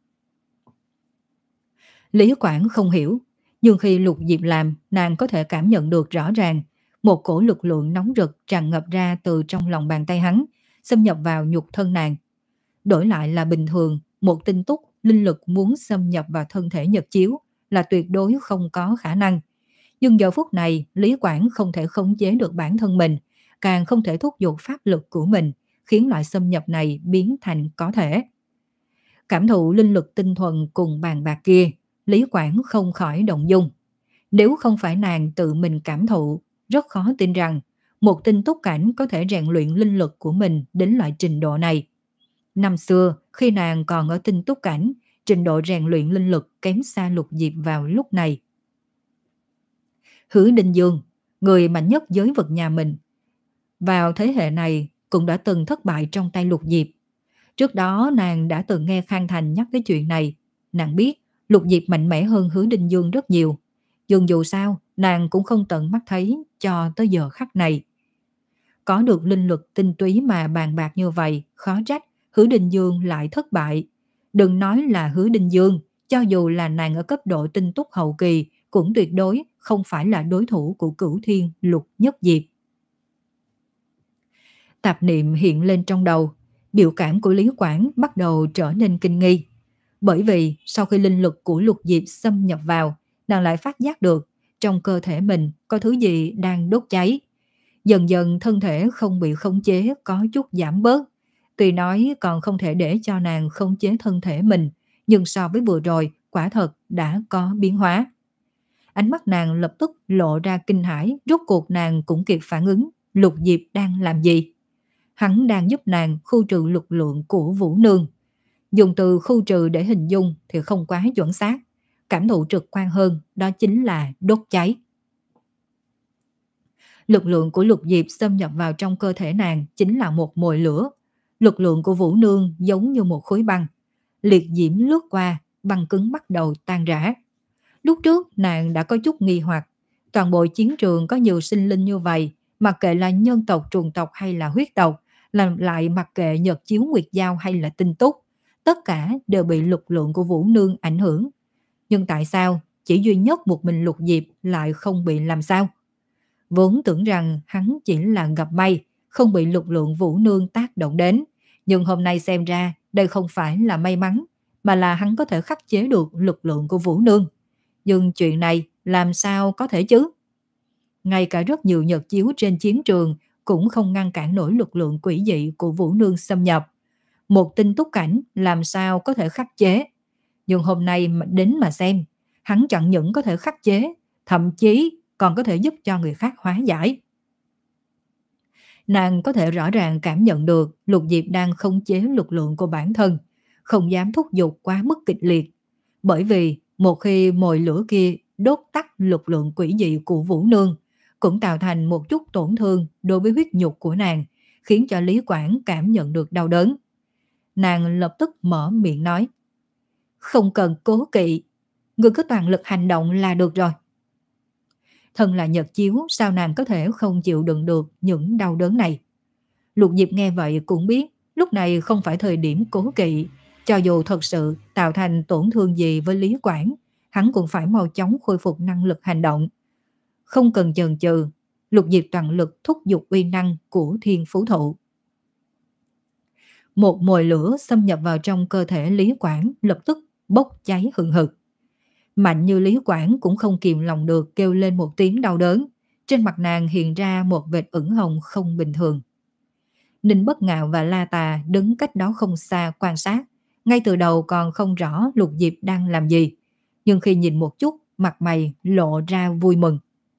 Lý Quảng không hiểu, nhưng khi Lục Diệp làm, nàng có thể cảm nhận được rõ ràng một cổ lực lượng nóng rực tràn ngập ra từ trong lòng bàn tay hắn, xâm nhập vào nhục thân nàng. Đổi lại là bình thường, một tinh túc linh lực muốn xâm nhập vào thân thể Nhật Chiếu là tuyệt đối không có khả năng. Nhưng giờ phút này, Lý Quảng không thể khống chế được bản thân mình, càng không thể thúc giục pháp lực của mình, khiến loại xâm nhập này biến thành có thể. Cảm thụ linh lực tinh thuần cùng bàn bạc kia, Lý Quảng không khỏi động dung. Nếu không phải nàng tự mình cảm thụ, rất khó tin rằng một tinh túc cảnh có thể rèn luyện linh lực của mình đến loại trình độ này. Năm xưa, khi nàng còn ở tinh túc cảnh, trình độ rèn luyện linh lực kém xa Lục Diệp vào lúc này. Hứa Đinh Dương, người mạnh nhất giới vực nhà mình, vào thế hệ này cũng đã từng thất bại trong tay Lục Diệp. Trước đó nàng đã từng nghe Khang Thành nhắc tới chuyện này. Nàng biết Lục Diệp mạnh mẽ hơn Hứa Đinh Dương rất nhiều. Nhưng dù sao, nàng cũng không tận mắt thấy cho tới giờ khắc này. Có được linh lực tinh túy mà bàn bạc như vậy, khó trách Hứa Đinh Dương lại thất bại. Đừng nói là Hứa Đinh Dương, cho dù là nàng ở cấp độ tinh túc hậu kỳ, cũng tuyệt đối không phải là đối thủ của Cửu Thiên Lục Nhất Diệp. Tạp niệm hiện lên trong đầu, biểu cảm của Lý Quảng bắt đầu trở nên kinh nghi. Bởi vì sau khi linh lực của Lục Diệp xâm nhập vào, nàng lại phát giác được trong cơ thể mình có thứ gì đang đốt cháy. Dần dần thân thể không bị khống chế có chút giảm bớt. Tuy nói còn không thể để cho nàng khống chế thân thể mình, nhưng so với vừa rồi quả thật đã có biến hóa. Ánh mắt nàng lập tức lộ ra kinh hãi, rốt cuộc nàng cũng kịp phản ứng Lục Diệp đang làm gì. Hắn đang giúp nàng khu trừ lực lượng của Vũ Nương. Dùng từ khu trừ để hình dung thì không quá chuẩn xác. Cảm thụ trực quan hơn đó chính là đốt cháy. Lực lượng của Lục Diệp xâm nhập vào trong cơ thể nàng chính là một mồi lửa. Lực lượng của Vũ Nương giống như một khối băng. Liệt diễm lướt qua, băng cứng bắt đầu tan rã. Lúc trước nàng đã có chút nghi hoặc, toàn bộ chiến trường có nhiều sinh linh như vậy, mặc kệ là nhân tộc, trùng tộc hay là huyết tộc, làm lại mặc kệ nhật chiếu nguyệt giao hay là tinh túc, tất cả đều bị lực lượng của Vũ Nương ảnh hưởng. Nhưng tại sao chỉ duy nhất một mình Lục Diệp lại không bị làm sao? Vốn tưởng rằng hắn chỉ là gặp may, không bị lực lượng Vũ Nương tác động đến. Nhưng hôm nay xem ra đây không phải là may mắn, mà là hắn có thể khắc chế được lực lượng của Vũ Nương. Nhưng chuyện này làm sao có thể chứ? Ngay cả rất nhiều nhật chiếu trên chiến trường cũng không ngăn cản nổi lực lượng quỷ dị của Vũ Nương xâm nhập. Một tinh túc cảnh làm sao có thể khắc chế? Nhưng hôm nay đến mà xem, hắn chẳng những có thể khắc chế, thậm chí còn có thể giúp cho người khác hóa giải. Nàng có thể rõ ràng cảm nhận được Lục Diệp đang khống chế lực lượng của bản thân, không dám thúc giục quá mức kịch liệt. Bởi vì một khi mồi lửa kia đốt tắt lực lượng quỷ dị của Vũ Nương, cũng tạo thành một chút tổn thương đối với huyết nhục của nàng, khiến cho Lý Quảng cảm nhận được đau đớn. Nàng lập tức mở miệng nói: "Không cần cố kỵ, ngươi cứ toàn lực hành động là được rồi." Thân là nhật chiếu, sao nàng có thể không chịu đựng được những đau đớn này? Lục Diệp nghe vậy cũng biết lúc này không phải thời điểm cố kỵ, cho dù thật sự tạo thành tổn thương gì với Lý Quảng, hắn cũng phải mau chóng khôi phục năng lực hành động. Không cần chần chừ, Lục Diệp toàn lực thúc giục uy năng của Thiên Phú Thụ. Một mồi lửa xâm nhập vào trong cơ thể Lý Quảng, lập tức bốc cháy hừng hực. Mạnh như Lý Quảng cũng không kìm lòng được kêu lên một tiếng đau đớn, trên mặt nàng hiện ra một vệt ửng hồng không bình thường. Ninh Bất Ngạo và La Tà đứng cách đó không xa quan sát, ngay từ đầu còn không rõ Lục Diệp đang làm gì, nhưng khi nhìn một chút, mặt mày lộ ra vui mừng.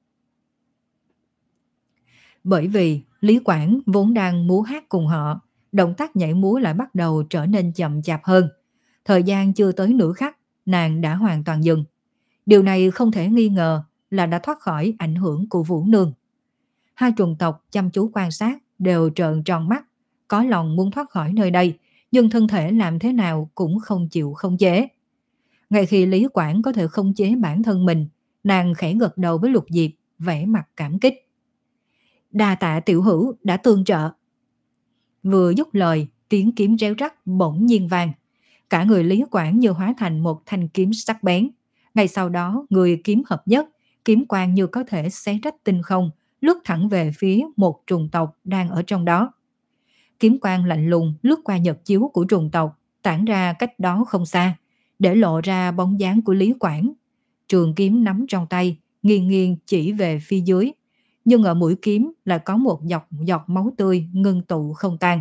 Bởi vì Lý Quảng vốn đang múa hát cùng họ, động tác nhảy múa lại bắt đầu trở nên chậm chạp hơn. Thời gian chưa tới nửa khắc, nàng đã hoàn toàn dừng. Điều này không thể nghi ngờ là đã thoát khỏi ảnh hưởng của Vũ Nương. Hai trùng tộc chăm chú quan sát đều trợn tròn mắt, có lòng muốn thoát khỏi nơi đây, nhưng thân thể làm thế nào cũng không chịu không chế. Ngay khi Lý Quảng có thể không chế bản thân mình, nàng khẽ gật đầu với Lục Diệp, vẻ mặt cảm kích. Đa tạ tiểu hữu đã tương trợ. Vừa dứt lời, tiếng kiếm réo rắt bỗng nhiên vang. Cả người Lý Quảng như hóa thành một thanh kiếm sắc bén. Ngay sau đó, người kiếm hợp nhất, kiếm quang như có thể xé rách tinh không, lướt thẳng về phía một trùng tộc đang ở trong đó. Kiếm quang lạnh lùng lướt qua nhật chiếu của trùng tộc, tản ra cách đó không xa, để lộ ra bóng dáng của Lý Quảng. Trường kiếm nắm trong tay, nghiêng nghiêng chỉ về phía dưới, nhưng ở mũi kiếm lại có một giọt giọt máu tươi ngưng tụ không tan.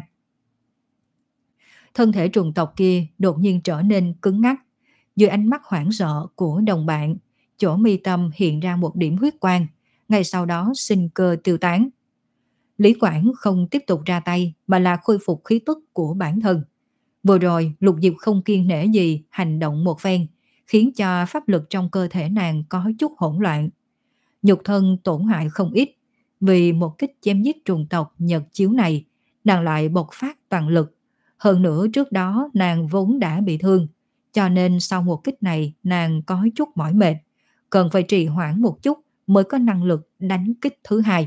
Thân thể trùng tộc kia đột nhiên trở nên cứng ngắc. Dưới ánh mắt hoảng sợ của đồng bạn, chỗ mi tâm hiện ra một điểm huyết quang, ngay sau đó sinh cơ tiêu tán. Lý Quảng không tiếp tục ra tay mà là khôi phục khí tức của bản thân. Vừa rồi Lục Diệp không kiêng nể gì hành động một phen, khiến cho pháp lực trong cơ thể nàng có chút hỗn loạn. Nhục thân tổn hại không ít, vì một kích chém giết trùng tộc nhật chiếu này, nàng lại bộc phát toàn lực. Hơn nữa trước đó nàng vốn đã bị thương, cho nên sau một kích này nàng có chút mỏi mệt, cần phải trì hoãn một chút mới có năng lực đánh kích thứ hai.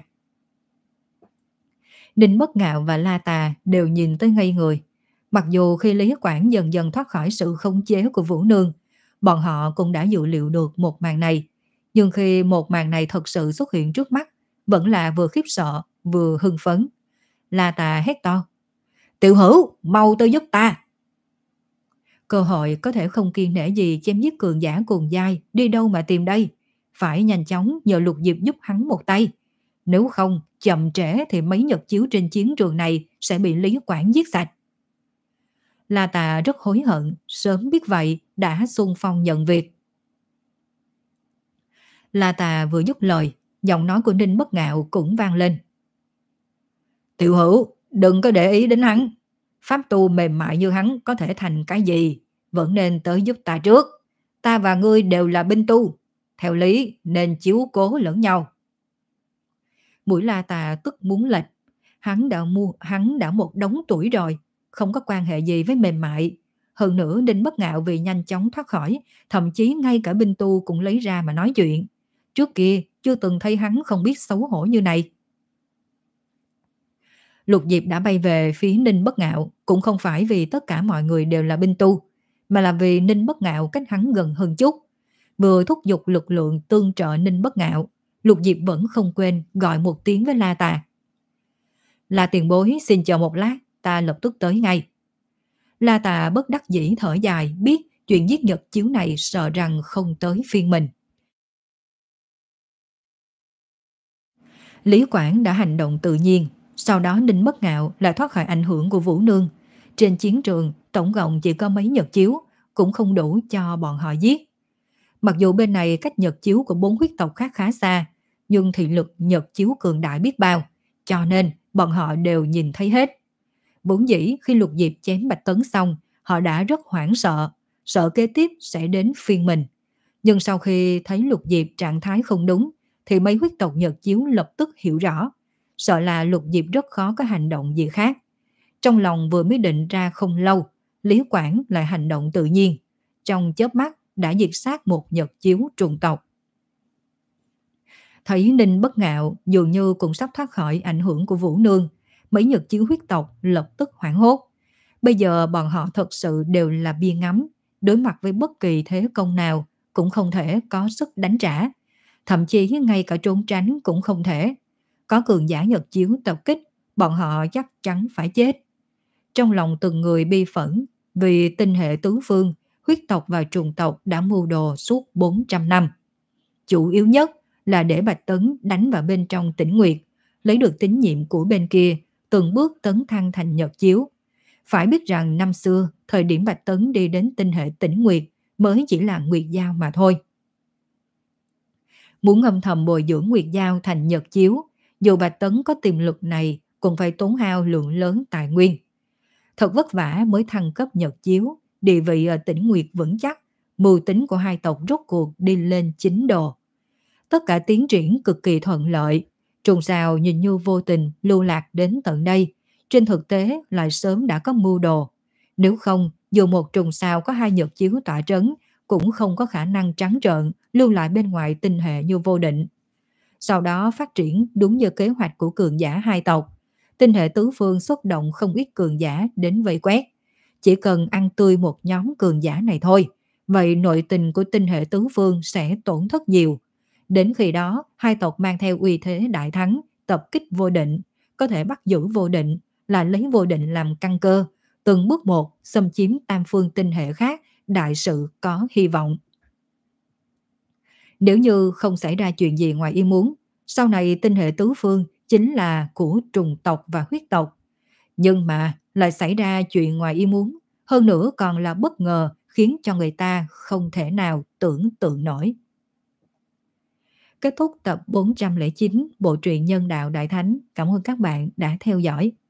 Ninh Bất Ngạo và La Tà đều nhìn tới ngây người. Mặc dù khi Lý Quảng dần dần thoát khỏi sự khống chế của Vũ Nương, bọn họ cũng đã dự liệu được một màn này. Nhưng khi một màn này thật sự xuất hiện trước mắt, vẫn là vừa khiếp sợ, vừa hưng phấn. La Tà hét to: "Tiểu hữu, mau tới giúp ta!" Cơ hội có thể không kiêng nể gì chém giết cường giả cùng giai, đi đâu mà tìm đây? Phải nhanh chóng nhờ Lục Diệp giúp hắn một tay. Nếu không, chậm trễ thì mấy nhật chiếu trên chiến trường này sẽ bị Lý Quảng giết sạch. La Tà rất hối hận, sớm biết vậy đã xung phong nhận việc. La Tà vừa dứt lời, giọng nói của Ninh Bất Ngạo cũng vang lên: "Tiểu hữu, đừng có để ý đến hắn. Pháp tu mềm mại như hắn có thể thành cái gì, vẫn nên tới giúp ta trước. Ta và ngươi đều là binh tu, theo lý nên chiếu cố lẫn nhau." Mũi La Tà tức muốn lệch. Hắn đã mua, hắn đã một đống tuổi rồi, không có quan hệ gì với mềm mại. Hơn nữa Ninh Bất Ngạo vì nhanh chóng thoát khỏi, thậm chí ngay cả binh tu cũng lấy ra mà nói chuyện. Trước kia chưa từng thấy hắn không biết xấu hổ như này. Lục Diệp đã bay về phía Ninh Bất Ngạo, cũng không phải vì tất cả mọi người đều là binh tu, mà là vì Ninh Bất Ngạo cách hắn gần hơn chút. Vừa thúc giục lực lượng tương trợ Ninh Bất Ngạo, Lục Diệp vẫn không quên gọi một tiếng với La Tà. La tiền bối xin chờ một lát, ta lập tức tới ngay. La Tà bất đắc dĩ thở dài, biết chuyện giết Nhật Chiếu này sợ rằng không tới phiên mình. Lý Quảng đã hành động tự nhiên, sau đó Ninh Bất Ngạo lại thoát khỏi ảnh hưởng của Vũ Nương. Trên chiến trường tổng cộng chỉ có mấy Nhật Chiếu, cũng không đủ cho bọn họ giết. Mặc dù bên này cách Nhật Chiếu của bốn huyết tộc khác khá xa, nhưng thị lực Nhật Chiếu cường đại biết bao, cho nên bọn họ đều nhìn thấy hết. Vốn dĩ khi Lục Diệp chém Bạch Tấn xong, họ đã rất hoảng sợ, sợ kế tiếp sẽ đến phiên mình. Nhưng sau khi thấy Lục Diệp trạng thái không đúng, thì mấy huyết tộc Nhật Chiếu lập tức hiểu rõ, sợ là Lục Diệp rất khó có hành động gì khác. Trong lòng vừa mới định ra không lâu, Lý Quảng lại hành động tự nhiên, trong chớp mắt đã diệt sát một Nhật Chiếu trùng tộc. Thấy Ninh Bất Ngạo dường như cũng sắp thoát khỏi ảnh hưởng của Vũ Nương, mấy Nhật Chiếu huyết tộc lập tức hoảng hốt. Bây giờ bọn họ thật sự đều là bia ngắm, đối mặt với bất kỳ thế công nào cũng không thể có sức đánh trả, thậm chí ngay cả trốn tránh cũng không thể. Có cường giả Nhật Chiếu tập kích, bọn họ chắc chắn phải chết. Trong lòng từng người bi phẫn, vì tinh hệ tứ phương, huyết tộc và trùng tộc đã mưu đồ suốt bốn trăm năm. Chủ yếu nhất là để Bạch Tấn đánh vào bên trong Tĩnh Nguyệt, lấy được tín nhiệm của bên kia, từng bước tấn thăng thành Nhật Chiếu. Phải biết rằng năm xưa, thời điểm Bạch Tấn đi đến tinh hệ Tĩnh Nguyệt mới chỉ là Nguyệt Giao mà thôi. Muốn âm thầm bồi dưỡng Nguyệt Giao thành Nhật Chiếu, dù Bạch Tấn có tiềm lực này cũng phải tốn hao lượng lớn tài nguyên. Thật vất vả mới thăng cấp Nhật Chiếu, địa vị ở Tĩnh Nguyệt vững chắc, mưu tính của hai tộc rốt cuộc đi lên chính độ. Tất cả tiến triển cực kỳ thuận lợi, trùng sao nhìn như vô tình lưu lạc đến tận đây, trên thực tế lại sớm đã có mưu đồ. Nếu không, dù một trùng sao có hai Nhật Chiếu tỏa trấn, cũng không có khả năng trắng trợn lưu lại bên ngoài tinh hệ như Vô Định. Sau đó phát triển đúng như kế hoạch của cường giả hai tộc. Tinh hệ tứ phương xuất động không ít cường giả đến vây quét. Chỉ cần ăn tươi một nhóm cường giả này thôi, vậy nội tình của tinh hệ tứ phương sẽ tổn thất nhiều. Đến khi đó, hai tộc mang theo uy thế đại thắng, tập kích Vô Định, có thể bắt giữ Vô Định, là lấy Vô Định làm căn cơ, từng bước một xâm chiếm tam phương tinh hệ khác, đại sự có hy vọng. Nếu như không xảy ra chuyện gì ngoài ý muốn, sau này tinh hệ tứ phương chính là của trùng tộc và huyết tộc. Nhưng mà lại xảy ra chuyện ngoài ý muốn, hơn nữa còn là bất ngờ, khiến cho người ta không thể nào tưởng tượng nổi. Kết thúc tập bốn trăm lẻ chín bộ truyện Nhân Đạo Đại Thánh. Cảm ơn các bạn đã theo dõi.